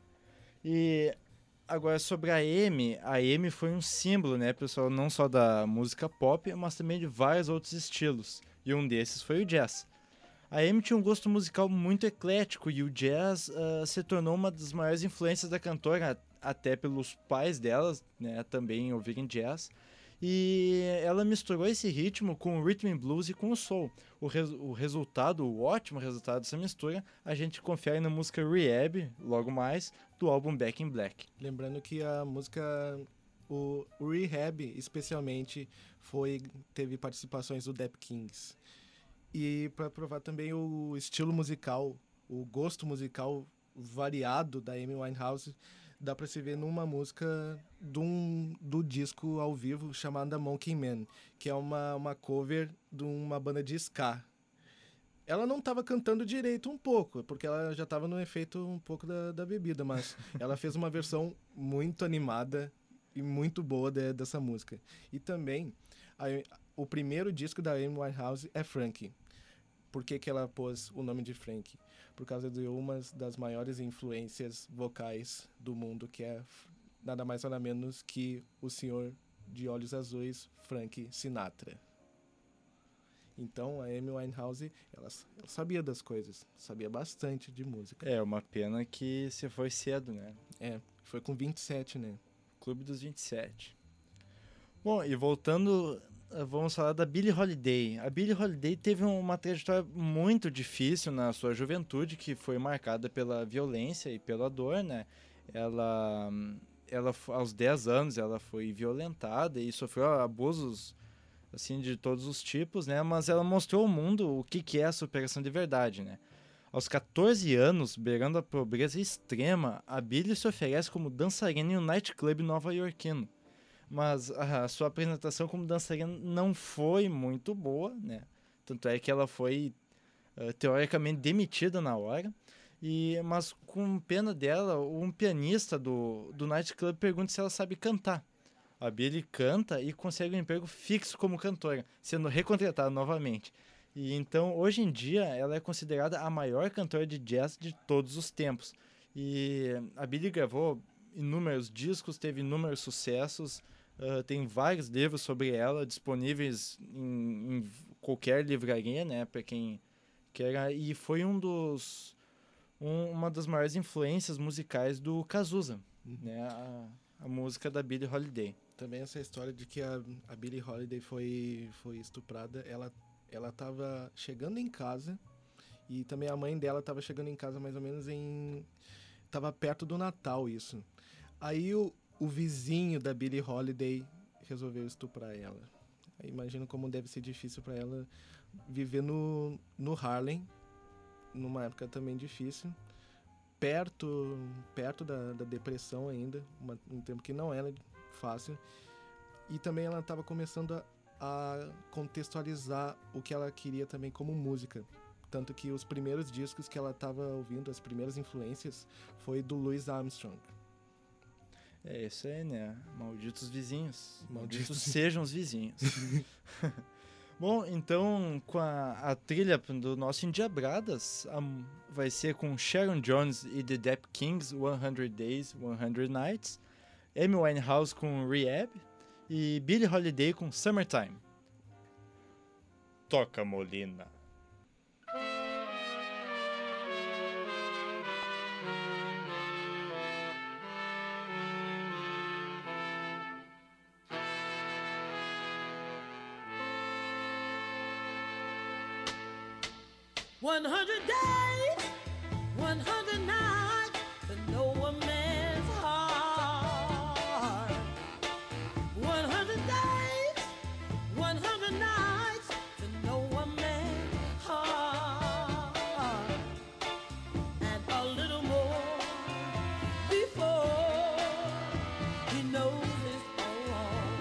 S3: E agora sobre a Amy, a Amy foi um símbolo, né, pessoal, não só da música pop, mas também de vários outros estilos, e um desses foi o jazz. A Amy tinha um gosto musical muito eclético e o jazz uh, se tornou uma das maiores influências da cantora, até pelos pais dela, né, também ouvirem jazz. E ela misturou esse ritmo com o rhythm and blues e com o soul. O, res, o resultado, o ótimo resultado dessa mistura, a gente confere na música Rehab, logo mais, do álbum Back in Black.
S2: Lembrando que a música, o, o Rehab especialmente, foi, teve participações do Dap Kings. E para provar também o estilo musical, o gosto musical variado da Amy Winehouse, dá para se ver numa música do, um, do disco ao vivo chamada Monkey Man, que é uma, uma cover de uma banda de ska. Ela não estava cantando direito um pouco, porque ela já estava no efeito um pouco da, da bebida, mas ela fez uma versão muito animada e muito boa de, dessa música. E também, a, o primeiro disco da Amy Winehouse é Frankie. Por que que ela pôs o nome de Frankie? Por causa de uma das maiores influências vocais do mundo, que é nada mais nada menos que o senhor de olhos azuis, Frank Sinatra. Então, a Amy Winehouse, ela, ela sabia das coisas, sabia bastante de música.
S3: É, uma pena que você foi cedo, né?
S2: É, foi com vinte e sete, né?
S3: Clube dos vinte e sete. Bom, e voltando, vamos falar da Billie Holiday. A Billie Holiday teve uma trajetória muito difícil na sua juventude, que foi marcada pela violência e pela dor, né? Ela, ela aos dez anos, ela foi violentada e sofreu abusos, assim, de todos os tipos, né? Mas ela mostrou ao mundo o que, que é a superação de verdade, né? Aos catorze anos, beirando a pobreza extrema, a Billie se oferece como dançarina em um nightclub nova-iorquino. Mas a sua apresentação como dançarina não foi muito boa, né? Tanto é que ela foi, uh, teoricamente, demitida na hora. E, mas, com pena dela, um pianista do, do nightclub pergunta se ela sabe cantar. A Billie canta e consegue um emprego fixo como cantora, sendo recontratada novamente. E então, hoje em dia, ela é considerada a maior cantora de jazz de todos os tempos. E a Billie gravou inúmeros discos, teve inúmeros sucessos, uh, tem vários livros sobre ela disponíveis em, em qualquer livraria, né, para quem quer. E foi um dos, um, uma das maiores influências musicais do Cazuza, uhum. né, a, a música da Billie Holiday.
S2: Também essa história de que a, a Billie Holiday foi, foi estuprada, ela ela estava chegando em casa e também a mãe dela estava chegando em casa mais ou menos em... Tava perto do Natal isso. Aí o, o vizinho da Billie Holiday resolveu estuprar ela. Aí imagino como deve ser difícil para ela viver no, no Harlem, numa época também difícil, perto, perto da, da depressão ainda, uma, um tempo que não era fácil. E também ela estava começando a, a contextualizar o que ela queria também como música. Tanto que os primeiros discos que ela estava ouvindo, as primeiras influências, foi do Louis Armstrong.
S3: É isso aí, né? Malditos vizinhos.
S2: Malditos
S3: Malditos sejam os vizinhos. Bom, então, com a, a trilha do nosso Endiabradas, a, vai ser com Sharon Jones e The Dap Kings, hundred Days, hundred Nights, Amy Winehouse com Rehab e Billie Holiday com Summertime. Toca, Molina.
S4: One hundred days, one hundred nights to know a man's heart. One hundred days, one hundred nights to know a man's heart. And a little more before he knows it's all.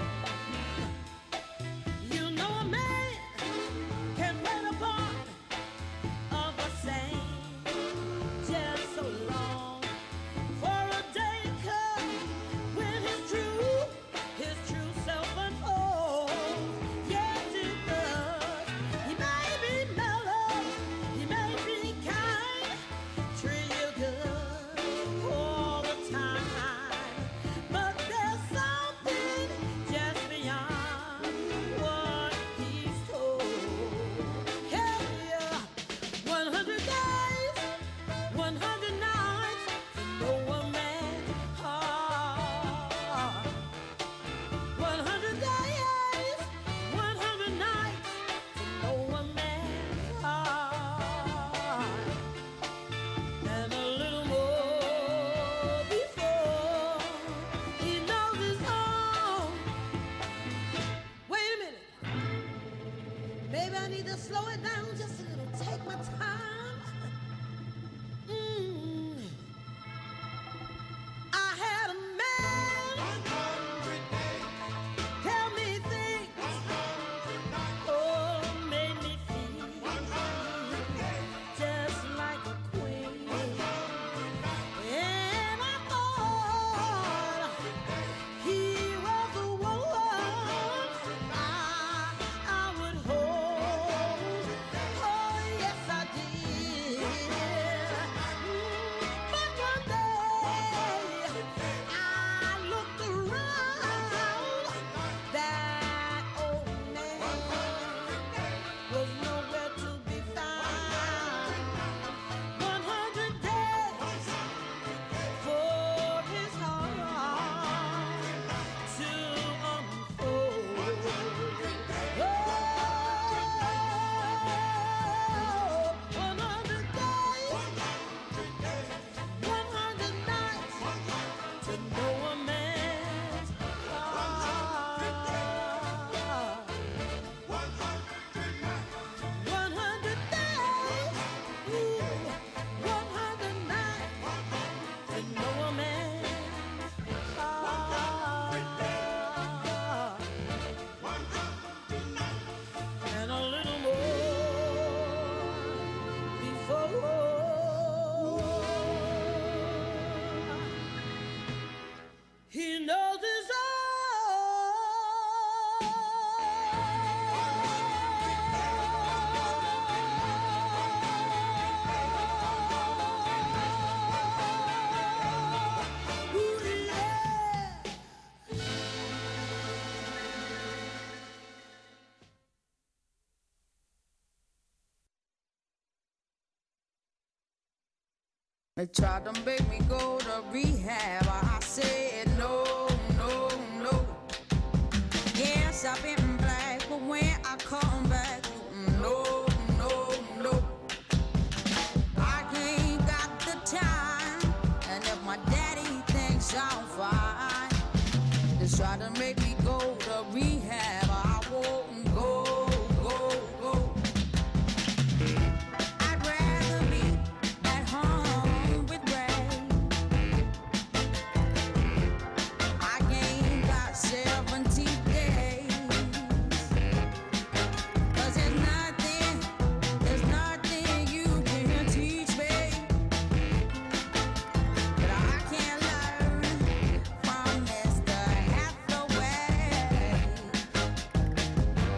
S4: You know a man can play the part of a saint just so long for a day come when his true, his true self unfolds. Yes, it does. He may be mellow, he may be kind, treat you good all the time, but there's something just beyond what he's told. Yeah, yeah. One hundred days, one hundred nights to know a man's heart. One hundred days, one hundred nights to know a man's heart. And a little more before he knows his home. Wait a minute. Maybe I need to slow it down just a little. Take my time. Mm. I had a man tell me things, oh, made me feel just like a queen. And I thought he was the one I, I would hold. Oh, yes, I did. Mm, but one day I looked around. That old man was nowhere to be found. One hundred days for his heart to unfold. Oh, one hundred days, one hundred nights to know a man's heart. One hundred days, ooh, one hundred nights to know a man's heart. And a little more before he knows his all. Ooh, yeah.
S22: They tried to make me go to rehab. I said no, no, no. Yes, I've been black, but when I come back, no, no, no. I ain't got the time, and if my daddy thinks I'm fine, they try to make me go to rehab. I won't go, go, go. I'd rather be at home with Ray. I ain't got seventy days. 'Cause there's nothing, there's nothing you can teach me that I can't learn from Mister Hathaway.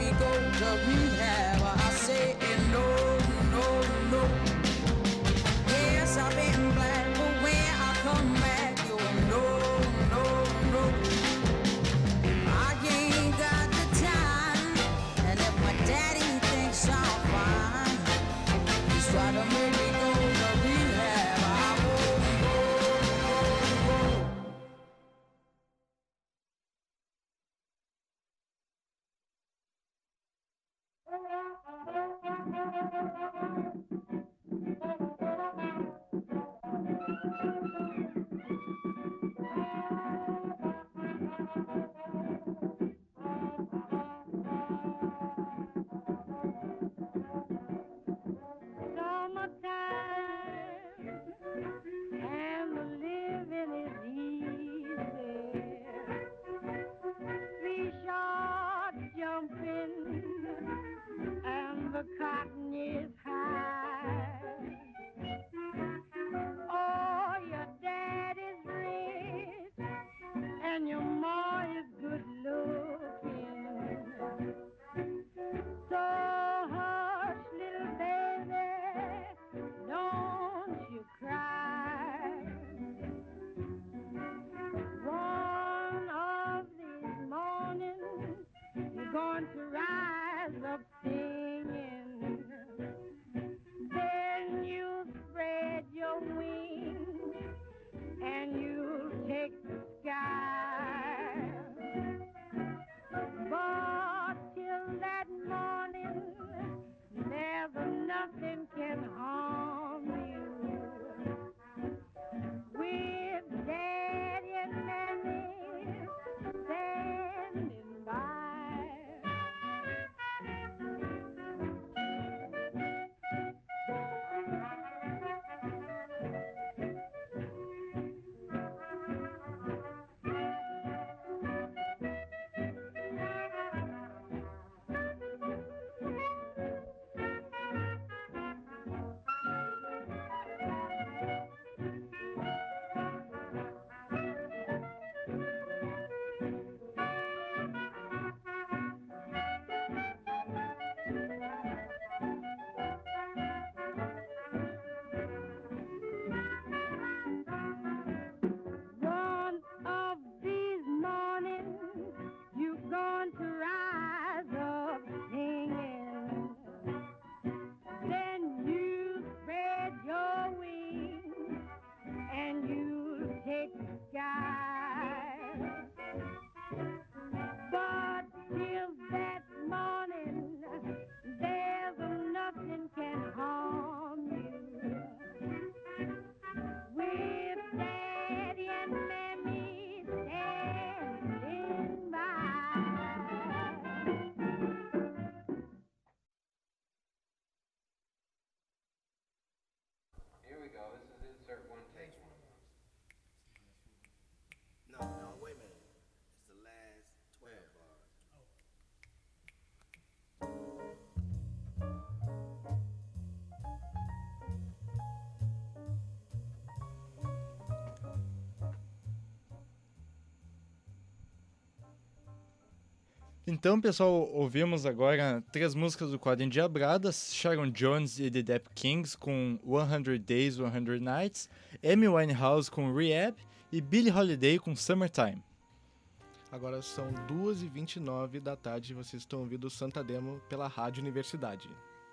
S22: me go to rehab. I say no, no, no. Yes, I've been black, but when I come back, you no, no, no. I ain't got the time, and if my daddy thinks I'm fine, he's trying to make me go to rehab. I won't go, go, go.
S4: And the living is easy. Three short jumping, and the cotton is high. Oh, your dad is rich, and your ma is good looking. So hush, little baby, don't you cry. One of these mornings, you're going to rise up singing. Then you spread your wings and you take the sky. But till that morning, never nothing can harm you. With Daddy and Mammy standing by. One of these mornings, you're going to rise up singing. Then you spread your wings and you take the sky. But till that morning, there's nothing can harm you. With Daddy and Mammy standing by.
S21: Here we go. This is insert one, take one.
S20: No, no, wait a minute. It's the last twelve bars.
S3: Então, pessoal, ouvimos agora três músicas do quadro Endiabradas, Sharon Jones e The Dap Kings com one hundred Days, one hundred Nights, Amy Winehouse com Rehab e Billie Holiday com Summertime.
S2: Agora são duas e vinte e nove da tarde e vocês estão ouvindo o Santa Demo pela Rádio Universidade.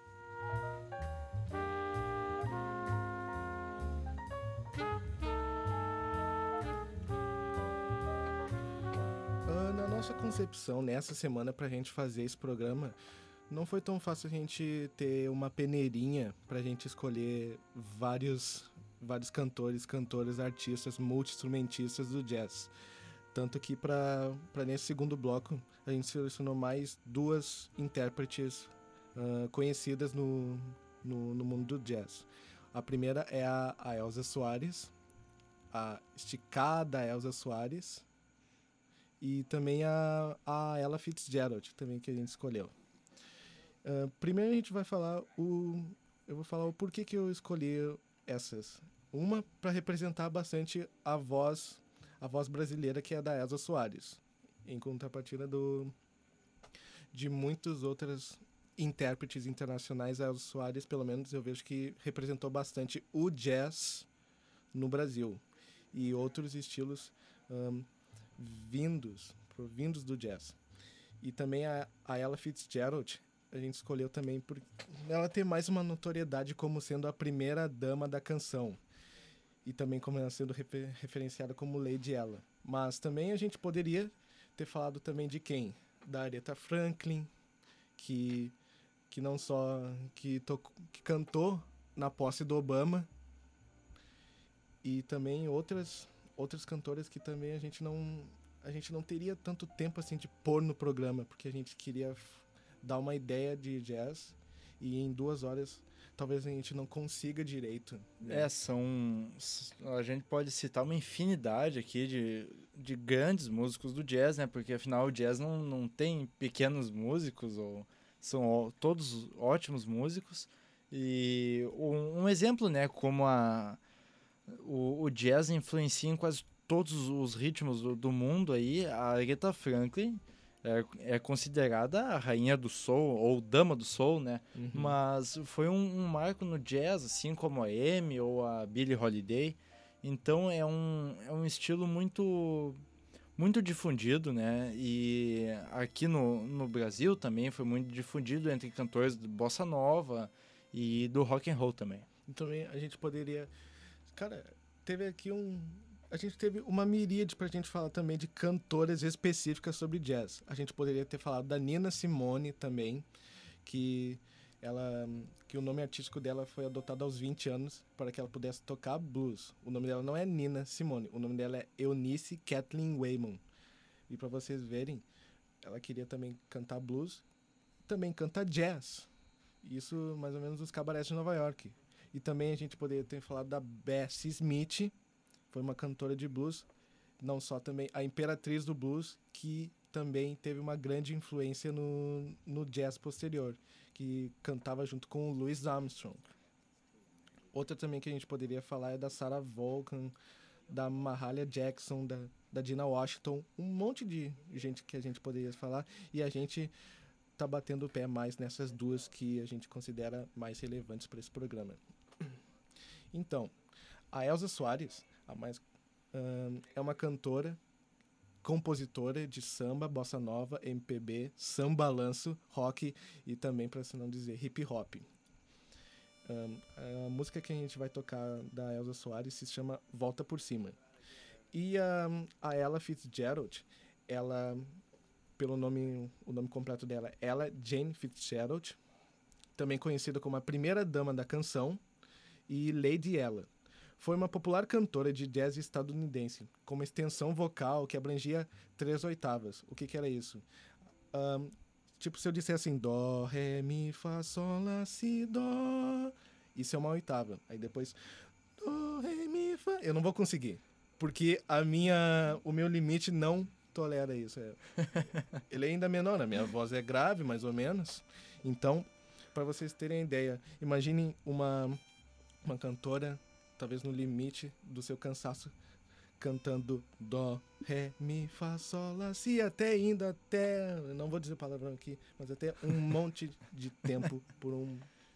S2: Ah, na nossa concepção, nessa semana, pra gente fazer esse programa, não foi tão fácil a gente ter uma peneirinha pra gente escolher vários, vários cantores, cantoras, artistas, multi-instrumentistas do jazz. Tanto que para nesse segundo bloco a gente selecionou mais duas intérpretes uh, conhecidas no, no, no mundo do jazz. A primeira é a, a Elza Soares, a esticada Elza Soares, e também a, a Ella Fitzgerald, também que a gente escolheu. Uh, primeiro a gente vai falar o... Eu vou falar o porquê que eu escolhi essas. Uma para representar bastante a voz... a voz brasileira, que é a da Elza Soares, em contrapartida do, de muitos outros intérpretes internacionais. A Elza Soares, pelo menos, eu vejo que representou bastante o jazz no Brasil e outros estilos um, vindos, provindos do jazz. E também a, a Ella Fitzgerald, a gente escolheu também por ela ter mais uma notoriedade como sendo a primeira dama da canção. E também como ela sendo refer, referenciada como Lady Ella. Mas também a gente poderia ter falado também de quem? Da Aretha Franklin, que, que não só que, tocou, que cantou na posse do Obama, e também outras, outras cantoras que também a gente não a gente não teria tanto tempo assim de pôr no programa, porque a gente queria f- dar uma ideia de jazz e em duas horas talvez a gente não consiga direito. Né?
S3: É, são... A gente pode citar uma infinidade aqui de, de grandes músicos do jazz, né? Porque afinal o jazz não, não tem pequenos músicos, ou são ó, todos ótimos músicos. E um, um exemplo, né? Como a, o, o jazz influencia em quase todos os ritmos do, do mundo aí. A Aretha Franklin é, é considerada a rainha do soul, ou dama do soul, né? Uhum. Mas foi um, um marco no jazz, assim como a Amy ou a Billie Holiday. Então é um, é um estilo muito, muito difundido, né? E aqui no, no Brasil também foi muito difundido entre cantores de bossa nova e do rock and roll também.
S2: Então a gente poderia... Cara, teve aqui um... A gente teve uma miríade pra gente falar também de cantoras específicas sobre jazz. A gente poderia ter falado da Nina Simone também, que, ela, que o nome artístico dela foi adotado aos vinte anos para que ela pudesse tocar blues. O nome dela não é Nina Simone, o nome dela é Eunice Kathleen Waymon. E para vocês verem, ela queria também cantar blues, também cantar jazz. Isso mais ou menos nos cabarés de Nova York. E também a gente poderia ter falado da Bessie Smith, foi uma cantora de blues, não só também a imperatriz do blues, que também teve uma grande influência no, no jazz posterior, que cantava junto com o Louis Armstrong. Outra também que a gente poderia falar é da Sarah Vaughan, da Mahalia Jackson, da, da Dinah Washington, um monte de gente que a gente poderia falar, e a gente tá batendo o pé mais nessas duas que a gente considera mais relevantes para esse programa. Então, a Elza Soares, a mais, um, é uma cantora, compositora de samba, bossa nova, M P B, samba balanço, rock e também, para se não dizer, hip hop. Um, a música que a gente vai tocar da Elza Soares se chama Volta por Cima. E um, a Ella Fitzgerald, ela, pelo nome, o nome completo dela é Ella Jane Fitzgerald, também conhecida como a primeira dama da canção e Lady Ella. Foi uma popular cantora de jazz estadunidense, com uma extensão vocal que abrangia três oitavas. O que, que era isso? Um, tipo, se eu dissesse assim, dó, ré, mi, fá, sol, lá, si, dó. Isso é uma oitava. Aí depois, dó, ré, mi, fá. Eu não vou conseguir, porque a minha, o meu limite não tolera isso. É. Ele é ainda menor, a minha voz é grave, mais ou menos. Então, para vocês terem ideia, imaginem uma, uma cantora... talvez no limite do seu cansaço, cantando dó, ré, mi, fá, sol, lá, si, até indo até, não vou dizer palavrão aqui, mas até um monte de tempo por um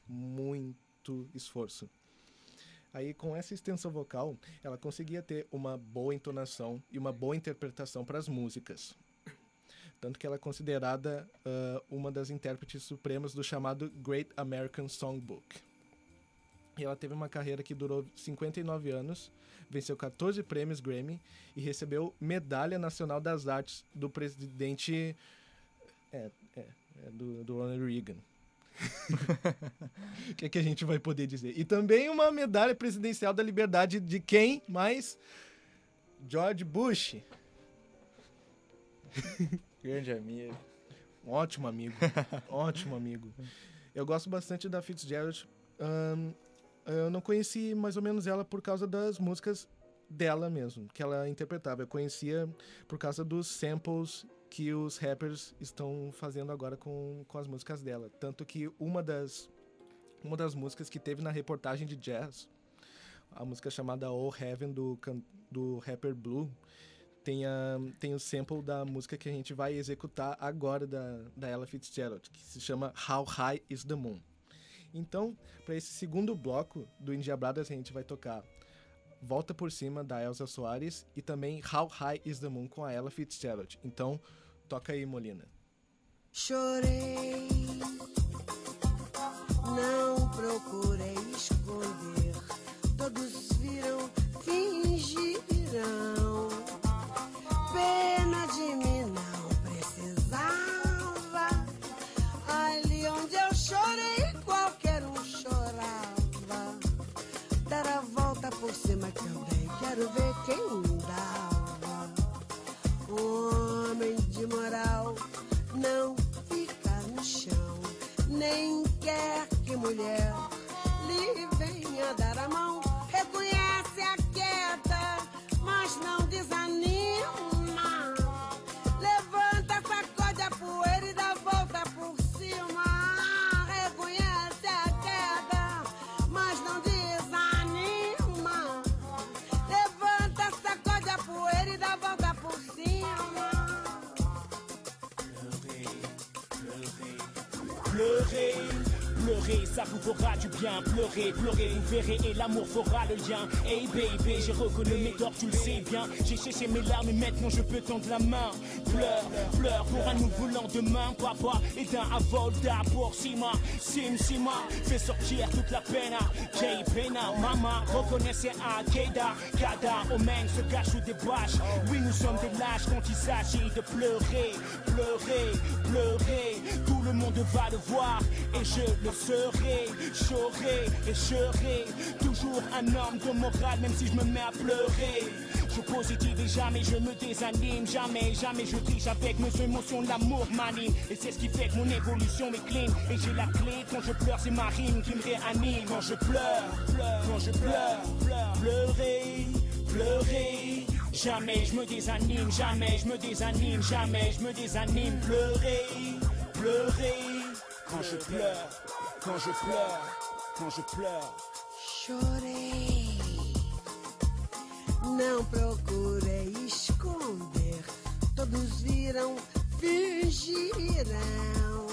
S2: muito esforço. Aí, com essa extensão vocal, ela conseguia ter uma boa entonação e uma boa interpretação para as músicas. Tanto que ela é considerada uh, uma das intérpretes supremas do chamado Great American Songbook. E ela teve uma carreira que durou cinquenta e nove anos, venceu catorze prêmios Grammy e recebeu Medalha Nacional das Artes do presidente é, é, é do, do Ronald Reagan. O que é que a gente vai poder dizer? E também uma medalha presidencial da liberdade de quem? Mais George Bush.
S3: Grande amigo.
S2: Um ótimo amigo. Ótimo amigo. Eu gosto bastante da Fitzgerald. Um, eu não conheci mais ou menos ela por causa das músicas dela mesmo, que ela interpretava. Eu conhecia por causa dos samples que os rappers estão fazendo agora com, com as músicas dela. Tanto que uma das, uma das músicas que teve na reportagem de jazz, a música chamada Oh Heaven, do, do rapper Blue, tem, a, tem o sample da música que a gente vai executar agora da, da Ella Fitzgerald, que se chama How High is the Moon. Então, para esse segundo bloco do Endiabradas, a gente vai tocar Volta por Cima, da Elza Soares, e também How High is the Moon, com a Ella Fitzgerald. Então, toca aí, Molina.
S1: Chorei, não procurei esconder, todos viram, fingirão. Pena de mim não precisava, ali onde eu chorei qualquer um chorava. Dar a volta por cima que eu dei, quero ver quem dava. Um homem de moral não fica no chão, nem quer que mulher lhe venha dar a mão. Reconhece a queda, mas não desanima. Levanta, sacode a poeira e dá volta por cima. Reconhece a queda, mas não desanima. Levanta, sacode a poeira e dá volta por cima.
S5: Pleurer, pleurer, ça vous fera du bien. Pleurer, pleurer, vous verrez et l'amour fera le lien. Hey baby, j'ai reconnu mes torts, tu le sais bien. J'ai séché mes larmes et maintenant je peux tendre la main. Pleure, pleure pour un nouveau lendemain. Papa est un avolta pour Sima. Sim, Sima, fais sortir toute la peine. Jay Pena, maman, reconnaissez à Keda. Kada, Omen se cache sous des bâches. Oui, nous sommes des lâches quand il s'agit de pleurer. Pleurer, pleurer, tout le monde va le voir. Et je le serai, j'aurai et serai toujours un homme de morale, même si je me mets à pleurer. Je positive et jamais je me désanime. Jamais, jamais je triche avec mes émotions. L'amour m'anime et c'est ce qui fait que mon évolution est clean. Et j'ai la clé, quand je pleure c'est ma rime qui me réanime. Quand je pleure, pleure, quand je pleure, pleure, pleurer, pleurer. Jamais je me désanime, jamais je me désanime, jamais je me désanime. Pleurer, pleurer. Quand je pleure, quand je pleure, quand je pleure.
S1: Chorei, não procurei esconder, todos viram, fingirão.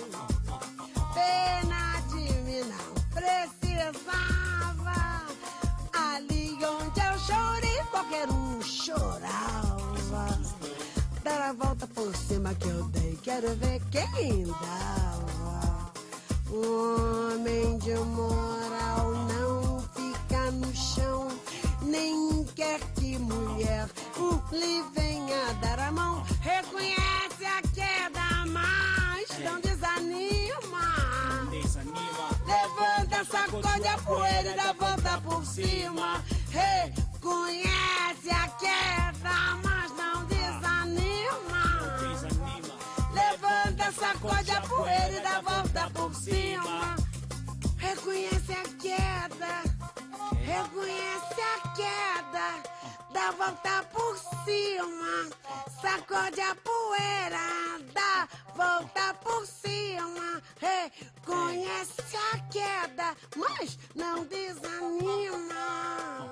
S1: Pena de mim não precisava, ali onde eu chorei qualquer um chorava. Dar a volta por cima que eu dei, quero ver quem dava. Um homem de moral não fica no chão, nem quer que mulher lhe venha dar a mão. Reconhece a queda, mas não desanima. Levanta, sacode a poeira e dá volta por cima. Reconhece a queda, mas não desanima. Levanta, sacode a poeira e dá volta por cima. Reconhece a queda, reconhece a queda, dá volta por cima. Sacode a poeira, dá volta por cima. Reconhece a queda, mas não desanima.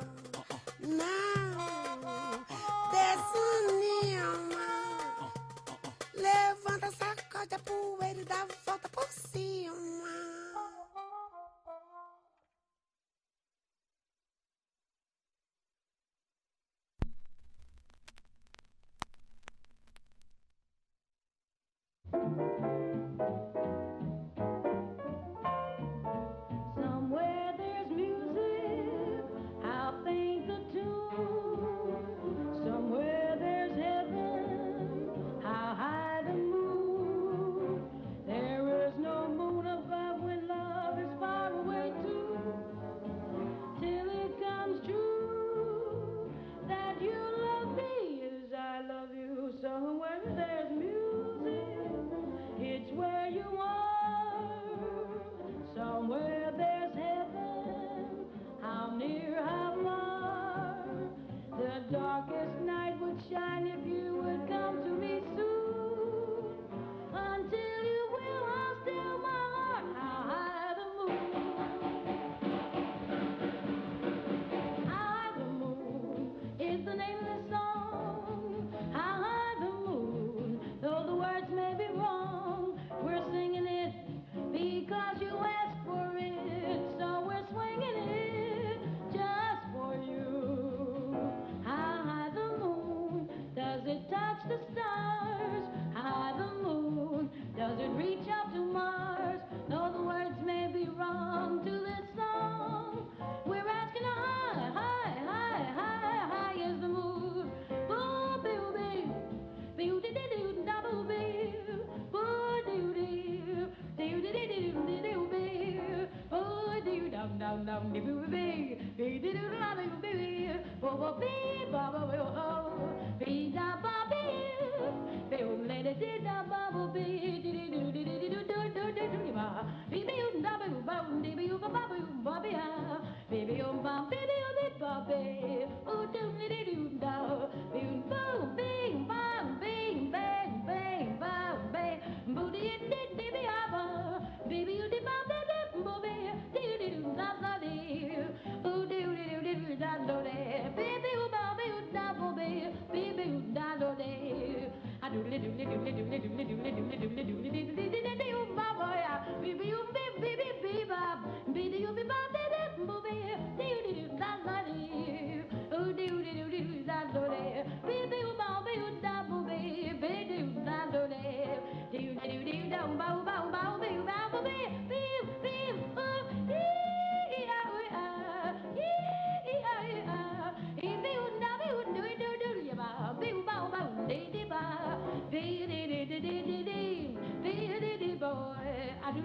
S1: Não desanima. Levanta, sacode a poeira e dá volta por cima.
S4: Somewhere there's music, I'll think the tune. Somewhere there's heaven, how high the moon. There is no moon.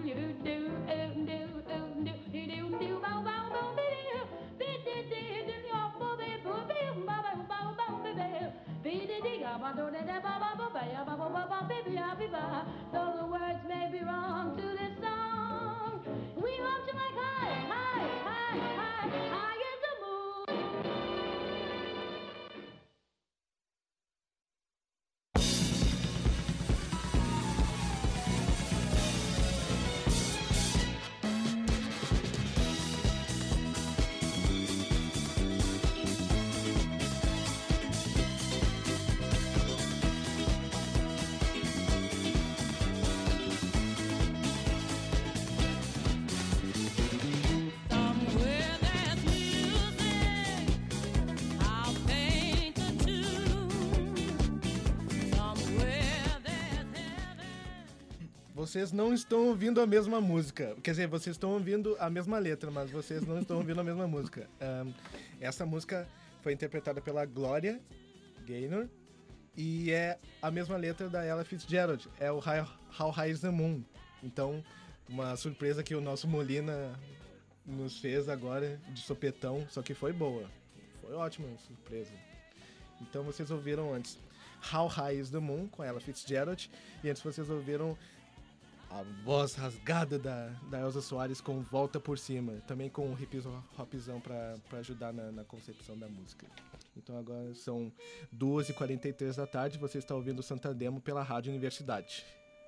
S4: Though the words may be wrong to this song, we love you like high, high, high, high, high as the moon.
S2: Vocês não estão ouvindo a mesma música. Quer dizer, vocês estão ouvindo a mesma letra, mas vocês não estão ouvindo a mesma música. Um, essa música foi interpretada pela Gloria Gaynor e é a mesma letra da Ella Fitzgerald. É o How, How High is the Moon. Então, uma surpresa que o nosso Molina nos fez agora de sopetão, só que foi boa. Foi ótima a surpresa. Então, vocês ouviram antes How High is the Moon, com a Ella Fitzgerald, e antes vocês ouviram a voz rasgada da, da Elza Soares com Volta por Cima, também com um hip hopzão para ajudar na, na concepção da música. Então agora são duas e quarenta e três da tarde, você está ouvindo o Santa Demo pela Rádio Universidade.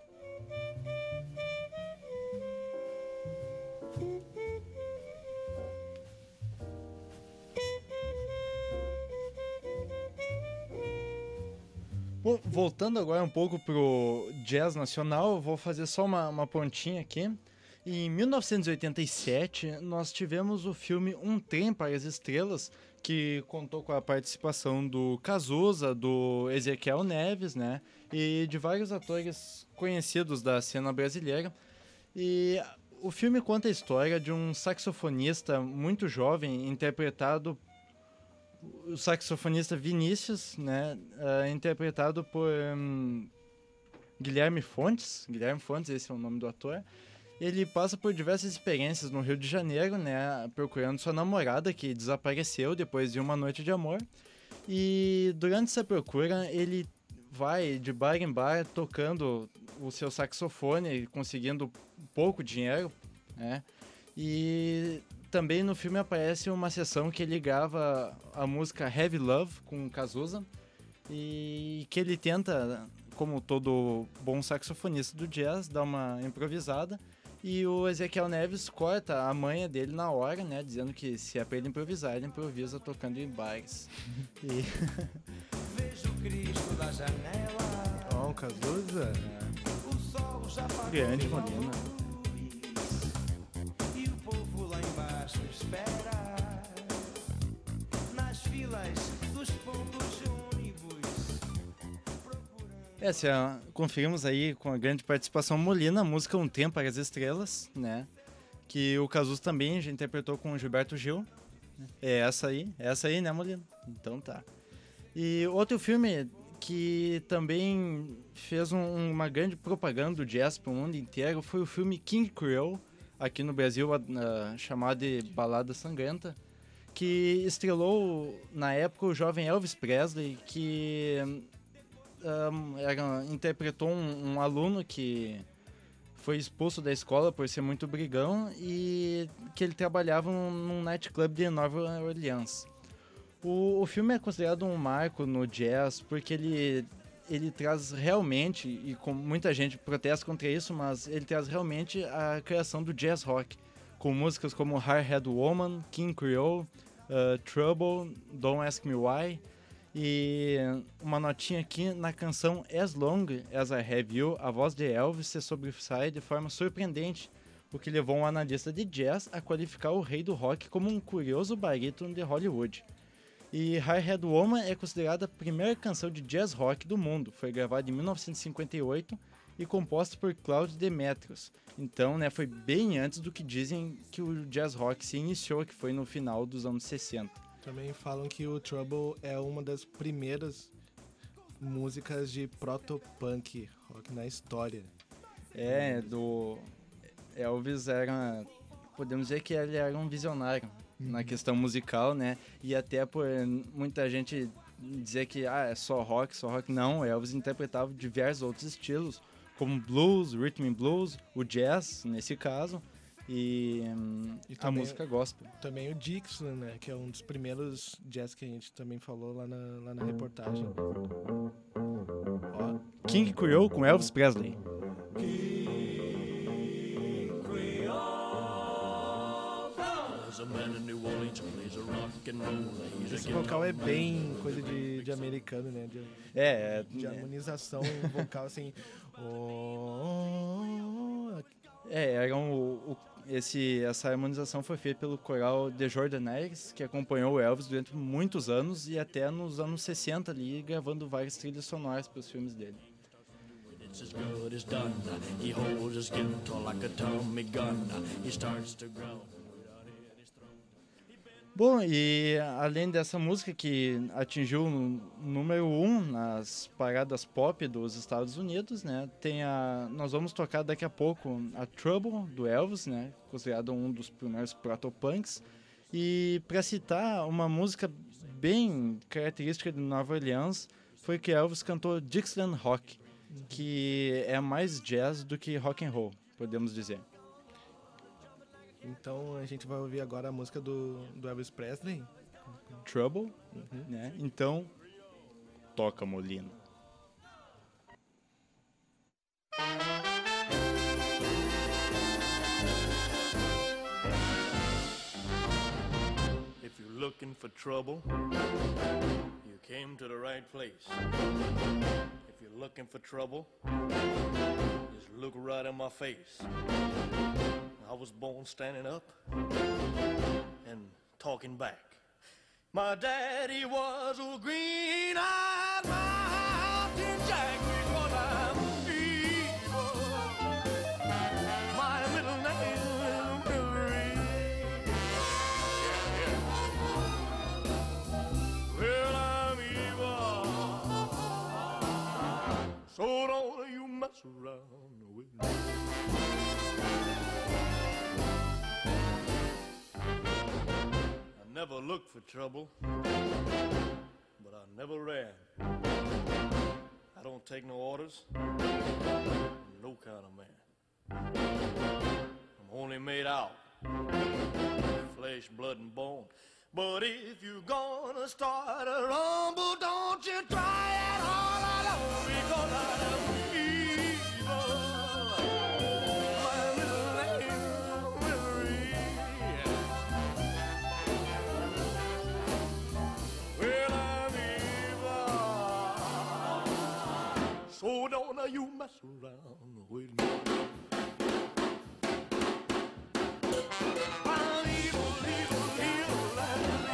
S3: Bom, voltando agora um pouco pro jazz nacional, eu vou fazer só uma, uma pontinha aqui. Em mil novecentos e oitenta e sete, nós tivemos o filme Um Trem para as Estrelas, que contou com a participação do Cazuza, do Ezequiel Neves, né, e de vários atores conhecidos da cena brasileira. E o filme conta a história de um saxofonista muito jovem, interpretado o saxofonista Vinícius, né, uh, interpretado por um, Guilherme Fontes. Guilherme Fontes, esse é o nome do ator. Ele passa por diversas experiências no Rio de Janeiro, né, procurando sua namorada, que desapareceu depois de uma noite de amor. E durante essa procura, ele vai de bar em bar tocando o seu saxofone, conseguindo pouco dinheiro, né. E também no filme aparece uma sessão que ele grava a música Heavy Love com Cazuza e que ele tenta, como todo bom saxofonista do jazz, dar uma improvisada, e o Ezequiel Neves corta a manha dele na hora, né, dizendo que se é pra ele improvisar, ele improvisa tocando em bares. E...
S7: Vejo Cristo da janela.
S2: Ó, oh, Cazuza.
S7: É. O sol já apagou.
S3: Grande Molina.
S7: Espera nas filas dos pontos de ônibus.
S3: É, se a, conferimos aí com a grande participação Molina, a música Um Tempo para as Estrelas, né? Que o Cazuza também já interpretou com o Gilberto Gil. É essa aí, é essa aí, né, Molina? Então tá. E outro filme que também fez um, uma grande propaganda do jazz para o mundo inteiro foi o filme King Creole, aqui no Brasil, uh, chamado de Balada Sangrenta, que estrelou, na época, o jovem Elvis Presley, que um, era, interpretou um, um aluno que foi expulso da escola por ser muito brigão e que ele trabalhava num, num nightclub de Nova Orleans. O, o filme é considerado um marco no jazz porque ele... ele traz realmente, e com muita gente protesta contra isso, mas ele traz realmente a criação do jazz rock, com músicas como Hardhead Woman, King Creole, uh, Trouble, Don't Ask Me Why, e uma notinha aqui na canção As Long As I Have You, a voz de Elvis se sobressai de forma surpreendente, o que levou um analista de jazz a qualificar o rei do rock como um curioso barítono de Hollywood. E Hardhead Woman é considerada a primeira canção de jazz rock do mundo. Foi gravada em mil novecentos e cinquenta e oito e composta por Claudio Demetrios. Então, né, foi bem antes do que dizem que o jazz rock se iniciou, que foi no final dos anos sessenta.
S2: Também falam que o Trouble é uma das primeiras músicas de proto-punk rock na história.
S3: É, do... Elvis era, podemos dizer que ele era um visionário uhum. na questão musical, né? E até por muita gente dizer que ah, é só rock, só rock. Não, Elvis interpretava diversos outros estilos, como blues, rhythm and blues, o jazz, nesse caso, e,
S2: e
S3: a
S2: também,
S3: música gospel.
S2: Também o Dixieland, né? Que é um dos primeiros jazz que a gente também falou lá na, lá na reportagem.
S3: Ó. King Creole com Elvis Presley.
S2: Esse vocal é bem coisa de, de americano, né? De,
S3: é,
S2: de
S3: é,
S2: harmonização vocal, assim. Oh,
S3: é, era um, o, esse, essa harmonização foi feita pelo coral The Jordanaires, que acompanhou o Elvis durante muitos anos e até nos anos sessenta ali, gravando várias trilhas sonoras para os filmes dele. It's as good as done. He holds his guitar like a Tommy gun. He starts to growl. Bom, e além dessa música que atingiu o número um nas paradas pop dos Estados Unidos, né, tem a, nós vamos tocar daqui a pouco a Trouble, do Elvis, né, considerado um dos primeiros proto-punks, e para citar uma música bem característica de Nova Orleans, foi que Elvis cantou Dixieland Rock, que é mais jazz do que rock and roll, podemos dizer.
S2: Então a gente vai ouvir agora a música do, do Elvis Presley,
S3: Trouble, uhum. né? Então, toca, Molina.
S8: If you're looking for trouble, you came to the right place. If you're looking for trouble, just look right in my face. I was born standing up and talking back. My daddy was a green-eyed mountain jack because I'm evil. My middle name is Billy. Yeah, yeah. Well, I'm evil. So don't you mess around with me. Never looked for trouble, but I never ran. I don't take no orders, no kind of man. I'm only made out flesh, blood, and bone. But if you're gonna start a rumble, don't you try it all alone, because I'm evil. My little name is well, I'm evil. So don't you mess around with me. I'm evil, evil, evil like me.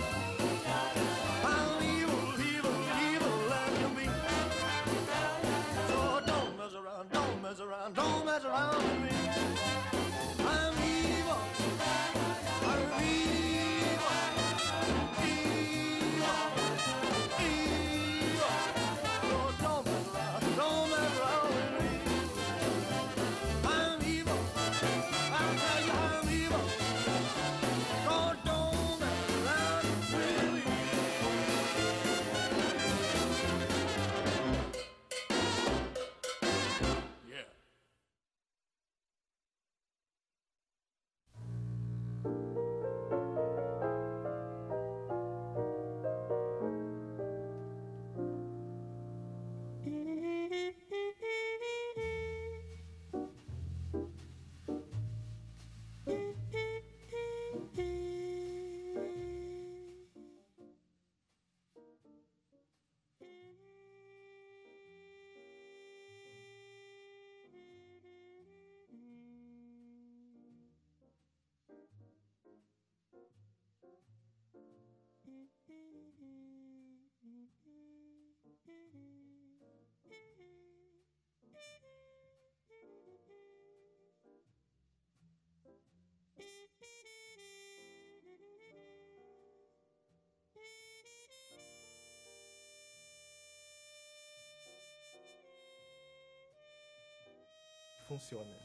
S8: I'm evil, evil, evil like me. So don't mess around, don't mess around, don't mess around with me. I'm evil. I'm evil.
S2: Funciona.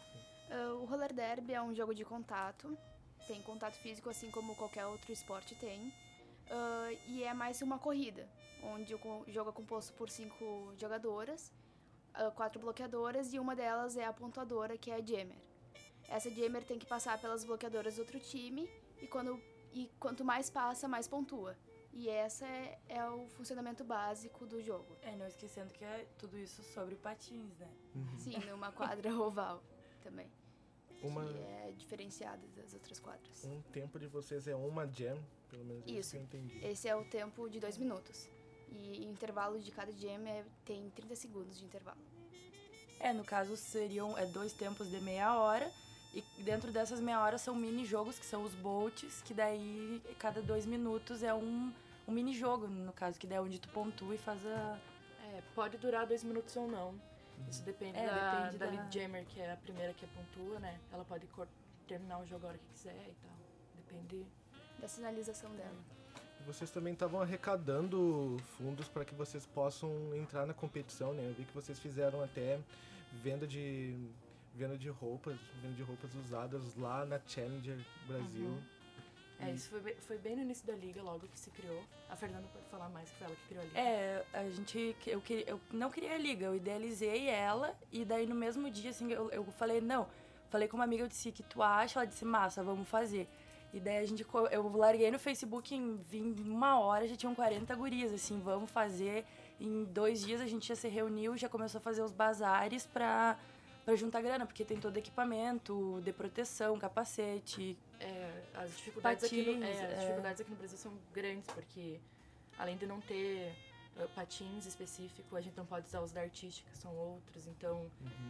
S9: Uh, o roller derby é um jogo de contato, tem contato físico assim como qualquer outro esporte tem, uh, e é mais uma corrida, onde o co- jogo é composto por cinco jogadoras, uh, quatro bloqueadoras, e uma delas é a pontuadora, que é a jammer. Essa jammer tem que passar pelas bloqueadoras do outro time, e, quando, e quanto mais passa, mais pontua. E esse é, é o funcionamento básico do jogo.
S10: É, não esquecendo que é tudo isso sobre patins, né?
S2: Uhum.
S9: Sim, numa quadra oval também.
S2: Uma-
S9: Que é diferenciada das outras quadras.
S2: Um tempo de vocês é uma jam, pelo menos isso,
S9: Isso.
S2: que eu entendi.
S9: Esse é o tempo de dois minutos. E o intervalo de cada jam é, tem trinta segundos de intervalo.
S10: É, no caso seriam é, dois tempos de meia hora. E dentro dessas meia hora são mini-jogos, que são os bolts, que daí cada dois minutos é um, um mini-jogo, no caso, que daí é onde tu pontua e faz a...
S23: É, pode durar dois minutos ou não. Isso depende,
S10: É,
S23: da,
S10: depende
S23: da
S10: da-
S23: lead jammer, que é a primeira que pontua, né? Ela pode cor- terminar o jogo a hora que quiser e tal. Depende
S9: da sinalização dela.
S2: Vocês também estavam arrecadando fundos para que vocês possam entrar na competição, né? Eu vi que vocês fizeram até venda de venda de roupas, venda de roupas usadas lá na Challenger Brasil.
S23: Uhum. É,
S2: E-
S23: isso foi bem, foi bem no início da liga, logo que se criou. A Fernanda pode falar mais, que foi ela que criou a liga.
S10: É, a gente... Eu, queria, eu não queria a liga, eu idealizei ela, e daí no mesmo dia, assim, eu, eu falei, não... Falei com uma amiga, eu disse, que tu acha? Ela disse, massa, vamos fazer. E daí a gente... co- Eu larguei no Facebook em vinte, uma hora, já tinham quarenta gurias, assim, vamos fazer. Em dois dias a gente já se reuniu, já começou a fazer os bazares pra, pra juntar grana, porque tem todo equipamento de proteção, capacete...
S23: É, as dificuldades, aqui no,
S10: patins,
S23: é, as
S10: é.
S23: dificuldades aqui no Brasil são grandes, porque além de não ter uh, patins específico, a gente não pode usar os da artística, são outros. Então,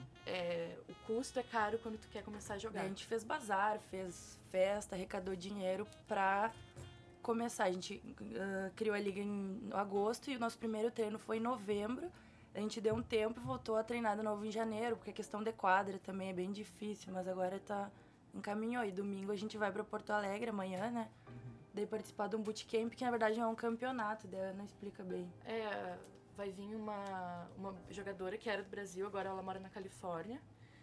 S23: é, o custo é caro quando tu quer começar a jogar.
S10: Daí a gente fez bazar, fez festa, arrecadou dinheiro pra começar. A gente ah, criou a liga em agosto e o nosso primeiro treino foi em novembro. A gente deu um tempo e voltou a treinar de novo em janeiro, porque a questão de quadra também é bem difícil, mas agora tá encaminhou. E domingo a gente vai pra Porto Alegre amanhã, né? Daí participar de um bootcamp, que na verdade é um campeonato, daí a Ana explica bem.
S23: É, vai vir uma, uma jogadora que era do Brasil, agora ela mora na Califórnia,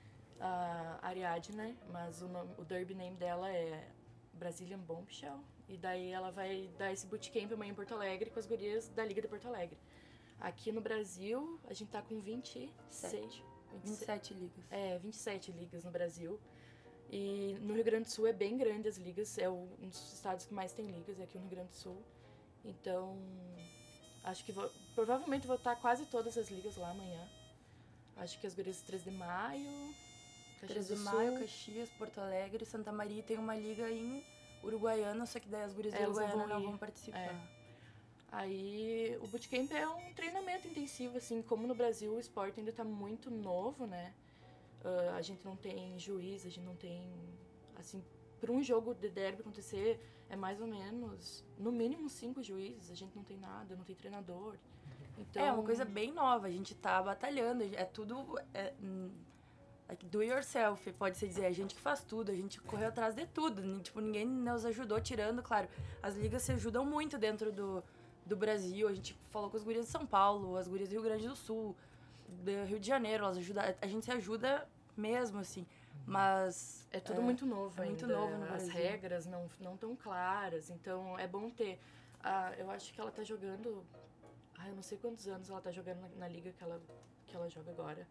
S23: a Ariadne, mas o, nome, o derby name dela é Brazilian Bombshell. E daí ela vai dar esse bootcamp amanhã em Porto Alegre com as gurias da Liga de Porto Alegre. Aqui no Brasil, a gente tá com vinte e seis...
S10: vinte e sete ligas.
S23: É, vinte e sete ligas no Brasil. E no Rio Grande do Sul é bem grande as ligas, é o- um dos estados que mais tem ligas, é aqui no Rio Grande do Sul. Então, acho que vou, provavelmente vou estar quase todas as ligas lá amanhã. Acho que as gurias três de maio, Caxias
S10: três de
S23: do
S10: maio,
S23: Sul.
S10: Caxias, Porto Alegre, Santa Maria, e tem uma liga em Uruguaiana, só que daí as gurias
S23: É,
S10: de
S23: elas não
S10: Uruguaiana
S23: vão
S10: não
S23: ir.
S10: vão participar.
S23: É. Aí o bootcamp é um treinamento intensivo, assim, como no Brasil o esporte ainda tá muito novo, né? Ah, a gente não tem juiz, a gente não tem, assim, para um jogo de derby acontecer é mais ou menos, no mínimo cinco juízes, a gente não tem nada, não tem treinador. Então,
S10: É uma coisa bem nova, a gente tá batalhando, é tudo é, hum, like, do yourself, pode-se dizer, a gente que faz tudo, a gente correu atrás de tudo, ni- tipo, ninguém nos ajudou, tirando, claro, as ligas se ajudam muito dentro do, do Brasil, a gente falou com as gurias de São Paulo, as gurias do Rio Grande do Sul, do Rio de Janeiro, elas ajudam, a gente se ajuda mesmo, assim, mas...
S23: É tudo muito novo
S10: é muito
S23: ainda,
S10: novo no
S23: as
S10: Brasil.
S23: regras não não tão claras, então é bom ter. Ah, eu acho que ela tá jogando, ah, eu não sei quantos anos ela tá jogando na, na liga que ela que ela joga agora.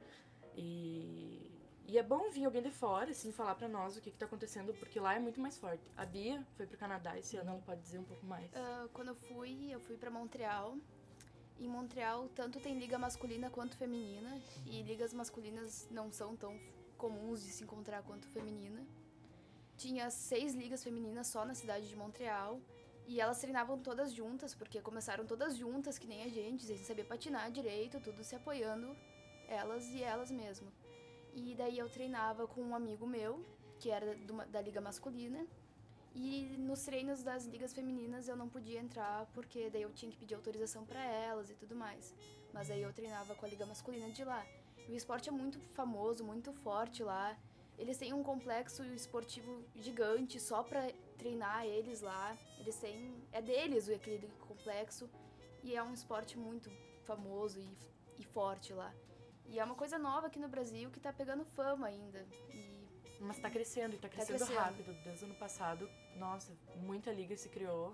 S23: E e é bom vir alguém de fora, assim, falar pra nós o que que tá acontecendo, porque lá é muito mais forte. A Bia foi pro Canadá esse ano, ela pode dizer um pouco mais.
S9: Ah, quando eu fui, eu fui pra Montreal. Em Montreal, tanto tem liga masculina quanto feminina. E ligas masculinas não são tão comuns de se encontrar quanto feminina. Tinha seis ligas femininas só na cidade de Montreal. E elas treinavam todas juntas, porque começaram todas juntas, que nem a gente, sem saber patinar direito, tudo se apoiando, elas e elas mesmo. E daí eu treinava com um amigo meu, que era de uma- da liga masculina. E nos treinos das ligas femininas eu não podia entrar, porque daí eu tinha que pedir autorização pra elas e tudo mais. Mas aí eu treinava com a liga masculina de lá. E o esporte é muito famoso, muito forte lá. Eles têm um complexo esportivo gigante só pra treinar eles lá. Eles têm... É deles aquele complexo. E é um esporte muito famoso e, e forte lá. E é uma coisa nova aqui no Brasil que tá pegando fama ainda. E
S23: Mas tá crescendo, e tá crescendo,
S9: crescendo.
S23: rápido. Desde o ano passado, nossa, muita liga se criou.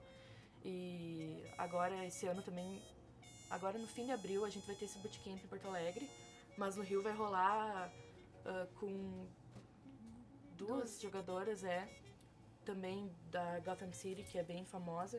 S23: E agora, esse ano também, agora no fim de abril, a gente vai ter esse bootcamp em Porto Alegre. Mas no Rio vai rolar uh, com duas, duas jogadoras, é, também da Gotham City, que é bem famosa.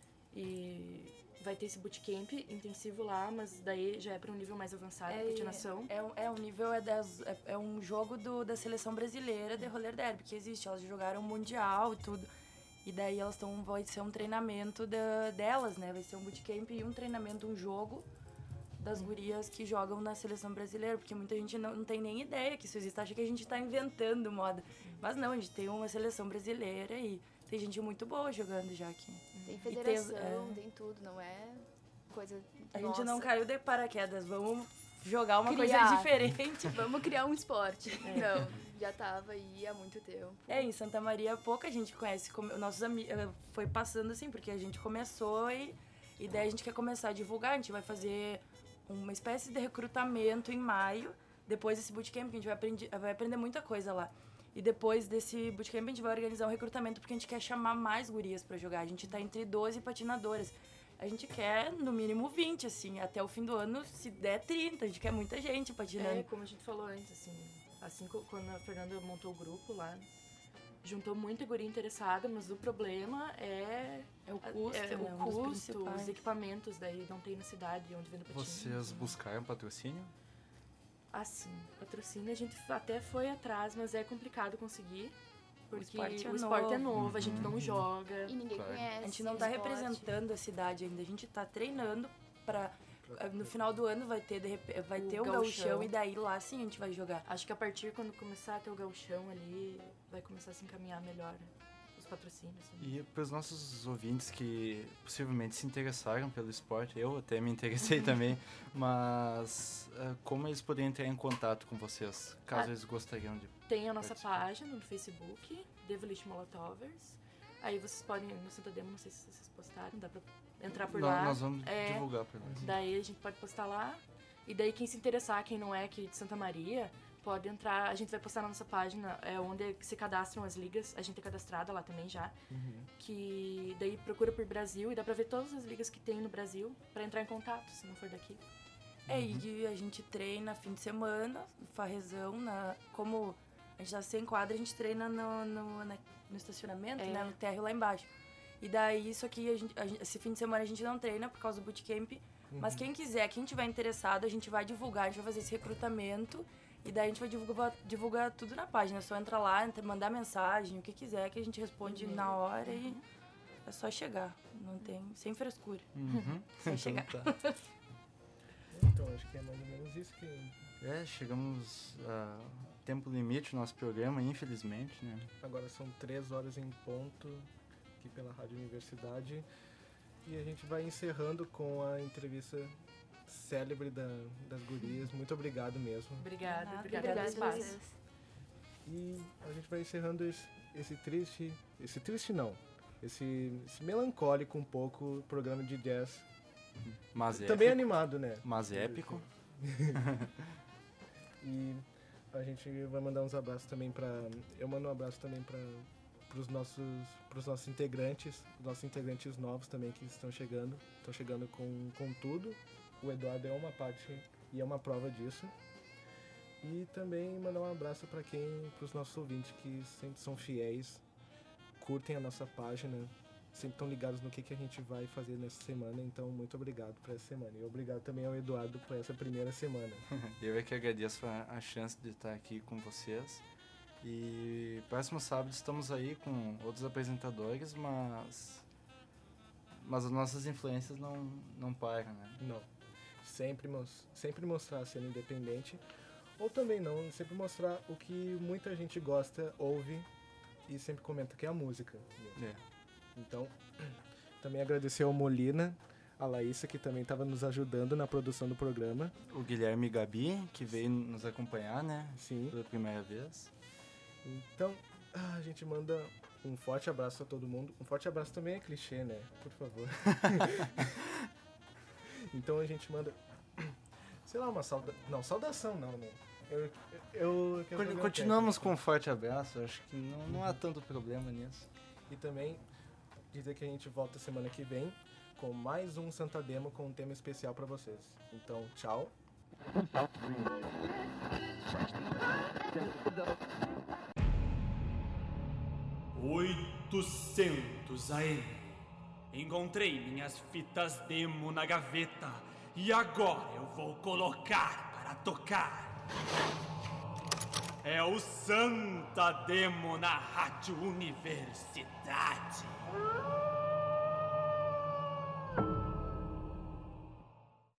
S23: E vai ter esse bootcamp intensivo lá, mas daí já é para um nível mais avançado,
S10: É,
S23: patinação.
S10: é, um- é um nível, é, das, é, é um jogo do, da seleção brasileira de roller derby, que existe. Elas jogaram mundial e tudo. E daí elas estão, vai ser um treinamento da, delas, né? Vai ser um bootcamp e um treinamento, um jogo das gurias que jogam na seleção brasileira, porque muita gente não, não tem nem ideia que isso existe, acha que a gente tá inventando moda. Mas não, a gente tem uma seleção brasileira e tem gente muito boa jogando já aqui.
S9: Tem
S10: E
S9: federação,
S10: é,
S9: tem tudo, não é coisa.
S10: a gente
S9: nossa.
S10: não caiu de paraquedas, vamos jogar uma
S9: Criar.
S10: coisa diferente.
S9: Vamos criar um esporte.
S10: É.
S9: Não, já tava aí há muito tempo.
S10: É, em Santa Maria pouca gente conhece, como- nossos amigos, foi passando assim, porque a gente começou e, e daí a gente quer começar a divulgar, a gente vai fazer uma espécie de recrutamento em maio, depois desse bootcamp, que a gente vai aprender, vai aprender muita coisa lá. E depois desse bootcamp a gente vai organizar um recrutamento, porque a gente quer chamar mais gurias pra jogar, a gente tá entre doze patinadoras. A gente quer, no mínimo, vinte, assim, até o fim do ano, se der trinta, a gente quer muita gente patinando.
S23: É, como a gente falou antes, assim, assim co- quando a Fernanda montou o grupo lá, juntou muita guria interessada, mas o problema é,
S10: É o custo,
S23: é,
S10: né,
S23: o
S10: um dos
S23: custo,
S10: principais.
S23: os equipamentos, daí não tem na cidade onde vende patins.
S3: Vocês buscaram patrocínio?
S23: Assim, patrocínio a gente até foi atrás, mas é complicado conseguir. Porque
S10: esporte é
S23: o esporte é
S10: novo.
S23: novo, a gente não
S10: Uhum.
S23: joga.
S9: E ninguém
S3: Claro.
S9: conhece.
S10: A gente não tá
S9: esporte.
S10: representando a cidade ainda, a gente tá treinando pra... No final do ano vai ter, de rep- vai
S23: O
S10: ter o
S23: gauchão.
S10: gauchão e daí lá sim a gente vai jogar.
S23: Acho que a partir quando começar a ter o gauchão ali, vai começar a se encaminhar melhor os patrocínios. Assim.
S3: E para os nossos ouvintes que possivelmente se interessaram pelo esporte, eu até me interessei também, mas uh, como eles poderiam entrar em contato com vocês, caso
S23: Ah,
S3: eles gostariam de...
S23: Tem a nossa
S3: participar?
S23: página no Facebook, Devilish Molotovers. Aí vocês podem, no Santa Demo, não sei se vocês postaram, dá pra entrar por
S3: Nó-
S23: lá.
S3: Nós vamos
S23: É,
S3: divulgar para nós.
S23: Daí a gente pode postar lá. E daí quem se interessar, quem não é aqui de Santa Maria, pode entrar. A gente vai postar na nossa página, é onde se cadastram as ligas. A gente é cadastrada lá também já. Que daí procura por Brasil e dá pra ver todas as ligas que tem no Brasil pra entrar em contato, se não for daqui.
S10: É, e a gente treina fim de semana, farrezão, na, como a gente tá sem quadra, a gente treina no, no, na- no estacionamento,
S23: É.
S10: né, no térreo lá embaixo. E daí, isso aqui, a gente, a gente- esse fim de semana a gente não treina por causa do bootcamp, mas quem quiser, quem tiver interessado, a gente vai divulgar, a gente vai fazer esse recrutamento, e daí a gente vai divulgar, divulgar tudo na página, é só entrar lá, entra- mandar mensagem, o que quiser, que a gente responde
S23: E-mail.
S10: na hora e
S23: Uhum.
S10: é só chegar, não tem, sem frescura.
S3: Uhum.
S10: Só
S3: Então
S10: chegar.
S3: tá.
S2: Então, acho que é mais ou menos isso que...
S3: É, chegamos a tempo limite do nosso programa, infelizmente, né?
S2: Agora são três horas em ponto aqui pela Rádio Universidade. E a gente vai encerrando com a entrevista célebre da, das gurias. Muito obrigado mesmo.
S23: Obrigada,
S10: Nada,
S23: obrigada pelo
S9: Obrigada a
S23: espaço.
S9: vocês.
S2: E a gente vai encerrando esse, esse triste... Esse triste não. Esse, esse melancólico um pouco programa de jazz.
S3: Mas é
S2: Também
S3: épico.
S2: animado, né?
S3: Mas épico.
S2: E a gente vai mandar uns abraços também pra... Eu mando um abraço também pra pros nossos, pros nossos integrantes, os nossos integrantes novos também que estão chegando. Estão chegando com, com tudo. O Eduardo é uma parte e é uma prova disso. E também mandar um abraço para quem, pros nossos ouvintes que sempre são fiéis, curtem a nossa página, sempre estão ligados no que, que a gente vai fazer nessa semana. Então, muito obrigado por essa semana. E obrigado também ao Eduardo por essa primeira semana.
S3: Eu é que agradeço a, a chance de estar aqui com vocês. E próximo sábado estamos aí com outros apresentadores, mas mas as nossas influências não, não param, né?
S2: Não. Sempre, mos- sempre mostrar a cena independente. Ou também não, sempre mostrar o que muita gente gosta, ouve e sempre comenta, que é a música.
S3: É.
S2: Então, também agradecer ao Molina, a Laísa, que também estava nos ajudando na produção do programa.
S3: O Guilherme Gabi, que veio nos acompanhar, né?
S2: Sim.
S3: Pela primeira vez.
S2: Então, ah, a gente manda um forte abraço a todo mundo. Um forte abraço também é clichê, né? Por favor. Então a gente manda, sei lá, uma sauda... Não, saudação não, né? Eu, eu, eu quero fazer um
S3: Continuamos
S2: teste.
S3: com um forte abraço, acho que não, não há tanto problema nisso.
S2: E também dizer que a gente volta semana que vem com mais um Santa Demo com um tema especial pra vocês. Então, tchau.
S6: oitocentos A M. Encontrei minhas fitas demo na gaveta e agora eu vou colocar para tocar. É o Santa Demo na Rádio Universidade.